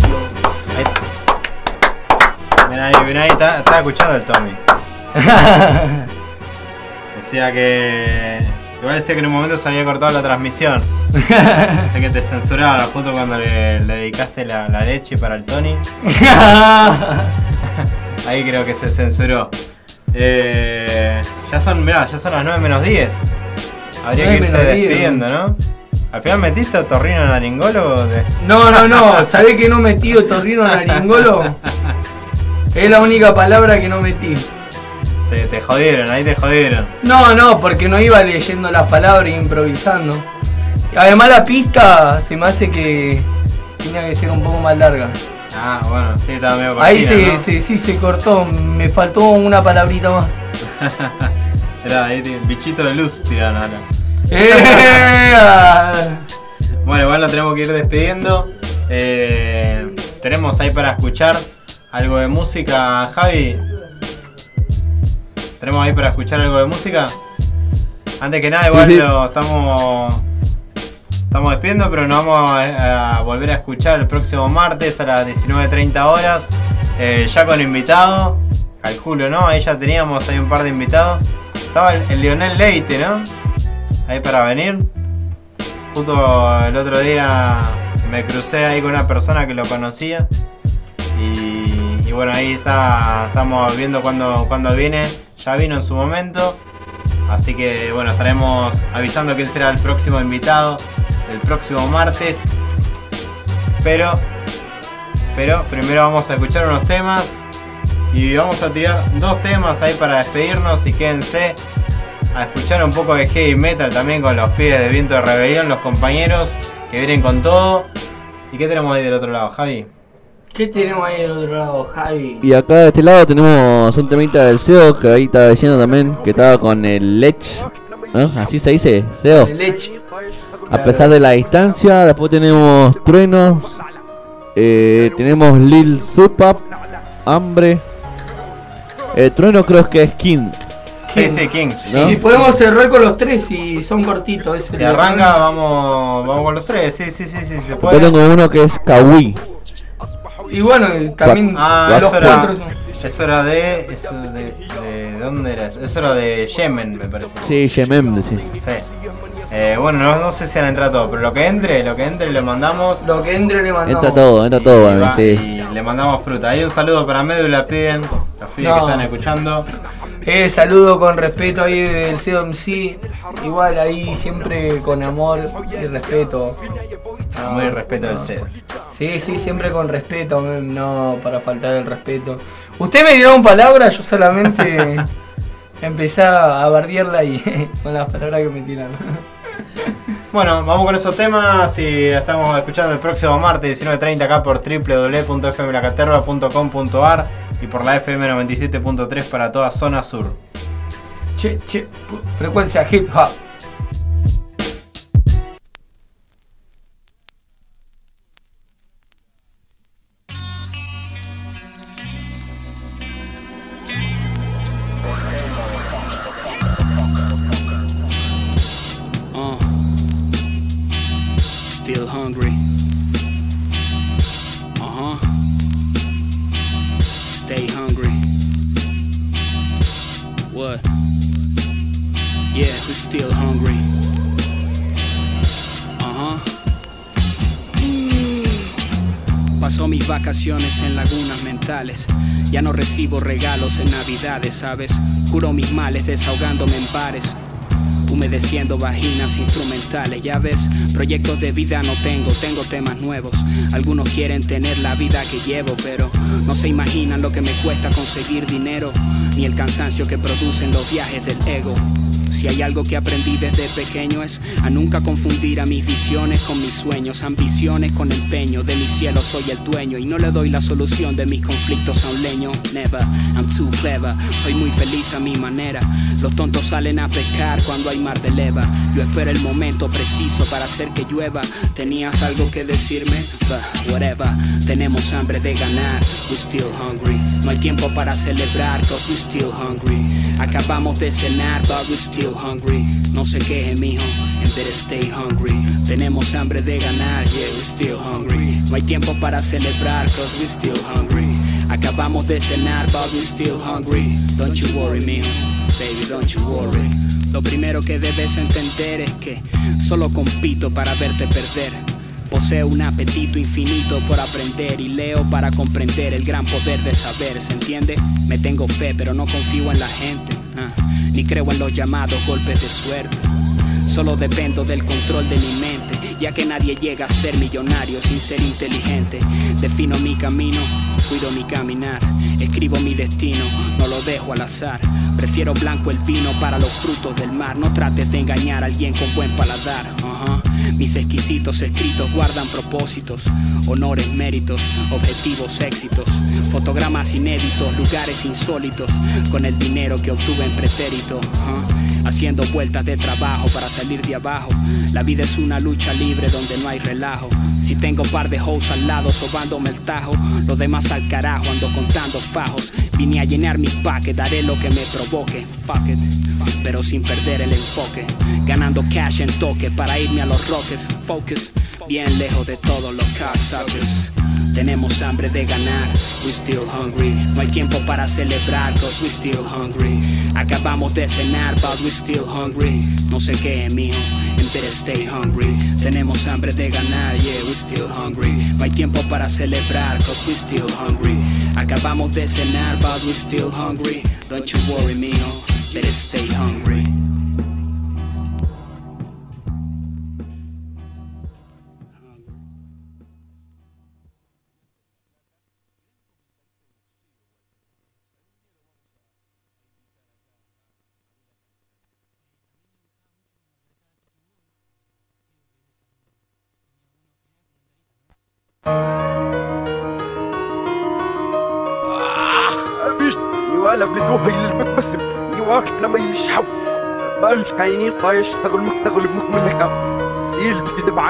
D: Ven ahí, ven ahí, está, está escuchando el Tommy. Decía que... Igual decía que en un momento se había cortado la transmisión. Sé que te censuraron justo cuando le, le dedicaste la, la leche para el Tony. Ahí creo que se censuró. Eh, ya son, mirá, ya son las nueve menos diez. Habría que irse despidiendo, ¿no? ¿Al final metiste otorrino laringólogo? De...
C: No, no, no. ¿Sabés que no metí otorrino laringólogo? Es la única palabra que no metí.
D: Te, te jodieron, ahí te jodieron.
C: No, no, porque no iba leyendo las palabras e improvisando. Además la pista se me hace que tenía que ser un poco más larga.
D: Ah, bueno, sí, estaba medio cortina,
C: ahí se,
D: ¿no?
C: se, sí se cortó, me faltó una palabrita más.
D: Era ahí, bichito de luz tiraron ahora.
C: ¡Eh!
D: Bueno, igual nos tenemos que ir despidiendo. Eh, tenemos ahí para escuchar algo de música, Javi. ¿Tenemos ahí para escuchar algo de música? Antes que nada, igual sí, sí. Lo estamos, estamos despidiendo, pero nos vamos a, a volver a escuchar el próximo martes a las diecinueve treinta horas. Eh, ya con invitado, calculo, ¿no? Ahí ya teníamos ahí un par de invitados. Estaba el, el Lionel Leite, ¿no? Ahí para venir. Justo el otro día me crucé ahí con una persona que lo conocía. Y, y bueno, ahí está, estamos viendo cuándo, cuándo viene. Ya vino en su momento. Así que bueno, estaremos avisando quién será el próximo invitado el próximo martes. Pero, pero primero vamos a escuchar unos temas. Y vamos a tirar dos temas ahí para despedirnos. Y quédense a escuchar un poco de heavy metal también con los pibes de Viento de Rebelión, los compañeros que vienen con todo. ¿Y qué tenemos ahí del otro lado, Javi?
C: ¿Qué tenemos ahí del otro lado, Javi?
E: Y acá de este lado tenemos un temita del S E O, que ahí estaba diciendo también que estaba con el Lech, ¿no? Así se dice, S E O.
C: El Lech.
E: A pesar de la distancia. Después tenemos Truenos, eh, tenemos Lil Supap, Hambre. Eh, Trueno creo que es King.
D: Sí, sí, Kings.
E: ¿No?
C: Y podemos cerrar con los tres si son cortitos. Ese
D: si arranca, vamos, vamos con los tres. Sí, sí, sí, sí, se puede.
E: Yo tengo uno que es Kawi.
C: Y bueno, también
D: ah,
C: los
D: eso era,
C: cuatro son...
D: Eso era de, eso de, de... ¿Dónde era eso? Eso era de Yemen, me parece.
E: Sí, Yemen, sí.
D: Sí. Eh, bueno, no, no sé si han entrado todo, pero lo que entre, lo que entre le mandamos.
C: Lo que entre le mandamos.
E: Entra todo, entra todo,
D: y, va,
E: sí.
D: Y le mandamos fruta. Ahí un saludo para Médula, piden, los pibes no. que están escuchando.
C: Eh, saludo con respeto ahí del C O M C. Igual ahí siempre con amor y respeto.
D: No, Muy respeto del C E D.
C: Sí, sí, siempre con respeto, no para faltar el respeto. Usted me dieron palabras, yo solamente empecé a bardearla y con las palabras que me tiran.
D: Bueno, vamos con esos temas y estamos escuchando el próximo martes diecinueve treinta acá por doble u doble u doble u punto f m la caterva punto com punto a r y por la F M noventa y siete punto tres para toda zona sur.
C: Che, che, frecuencia hip hop.
Q: Still hungry. Uh-huh. Stay hungry. What? Yeah, we're still hungry. Uh-huh. Paso mis vacaciones en lagunas mentales. Ya no recibo regalos en navidades, ¿sabes? Curo mis males desahogándome en bares. Humedeciendo vaginas instrumentales, ya ves, proyectos de vida no tengo, tengo temas nuevos. Algunos quieren tener la vida que llevo, pero no se imaginan lo que me cuesta conseguir dinero, ni el cansancio que producen los viajes del ego. Si hay algo que aprendí desde pequeño es a nunca confundir a mis visiones con mis sueños, ambiciones con empeño, de mi cielo soy el dueño y no le doy la solución de mis conflictos a un leño. Never, I'm too clever, soy muy feliz a mi manera. Los tontos salen a pescar cuando hay mar de leva. Yo espero el momento preciso para hacer que llueva. ¿Tenías algo que decirme? But whatever, tenemos hambre de ganar, we're still hungry. No hay tiempo para celebrar, cause we still hungry. Acabamos de cenar, but we still hungry. No se queje, mijo, and better stay hungry. Tenemos hambre de ganar, yeah, we still hungry. No hay tiempo para celebrar, cause we still hungry. Acabamos de cenar, but we still hungry. Don't you worry, mijo, baby, don't you worry. Lo primero que debes entender es que solo compito para verte perder. Poseo un apetito infinito por aprender y leo para comprender el gran poder de saber, ¿se entiende? Me tengo fe pero no confío en la gente, ah, ni creo en los llamados golpes de suerte. Solo dependo del control de mi mente, ya que nadie llega a ser millonario sin ser inteligente. Defino mi camino, cuido mi caminar, escribo mi destino, no lo dejo al azar. Prefiero blanco el vino para los frutos del mar. No trates de engañar a alguien con buen paladar. uh-huh. Mis exquisitos escritos guardan propósitos, honores, méritos, objetivos, éxitos, fotogramas inéditos, lugares insólitos, con el dinero que obtuve en pretérito. uh-huh. Haciendo vueltas de trabajo para salir de abajo. La vida es una lucha libre donde no hay relajo. Si tengo par de hoes al lado sobándome el tajo, lo demás al carajo, ando contando fajos. Vine a llenar mi paquete, daré lo que me provoque, fuck it, pero sin perder el enfoque. Ganando cash en toque para irme a los roques, focus, bien lejos de todos los cocksuckers. Tenemos hambre de ganar, we still hungry. No hay tiempo para celebrar, cause we still hungry. Acabamos de cenar, but we still hungry. No se queje, mijo, and better stay hungry. Tenemos hambre de ganar, yeah, we still hungry. No hay tiempo para celebrar, cause we still hungry. Acabamos de cenar, but we still hungry. Don't you worry, mijo, better stay hungry.
R: ولا بلدوها المكبسم يواك لما يشحو بالك عيني طايش تغل مكتغل بمكملك سيل بتدبع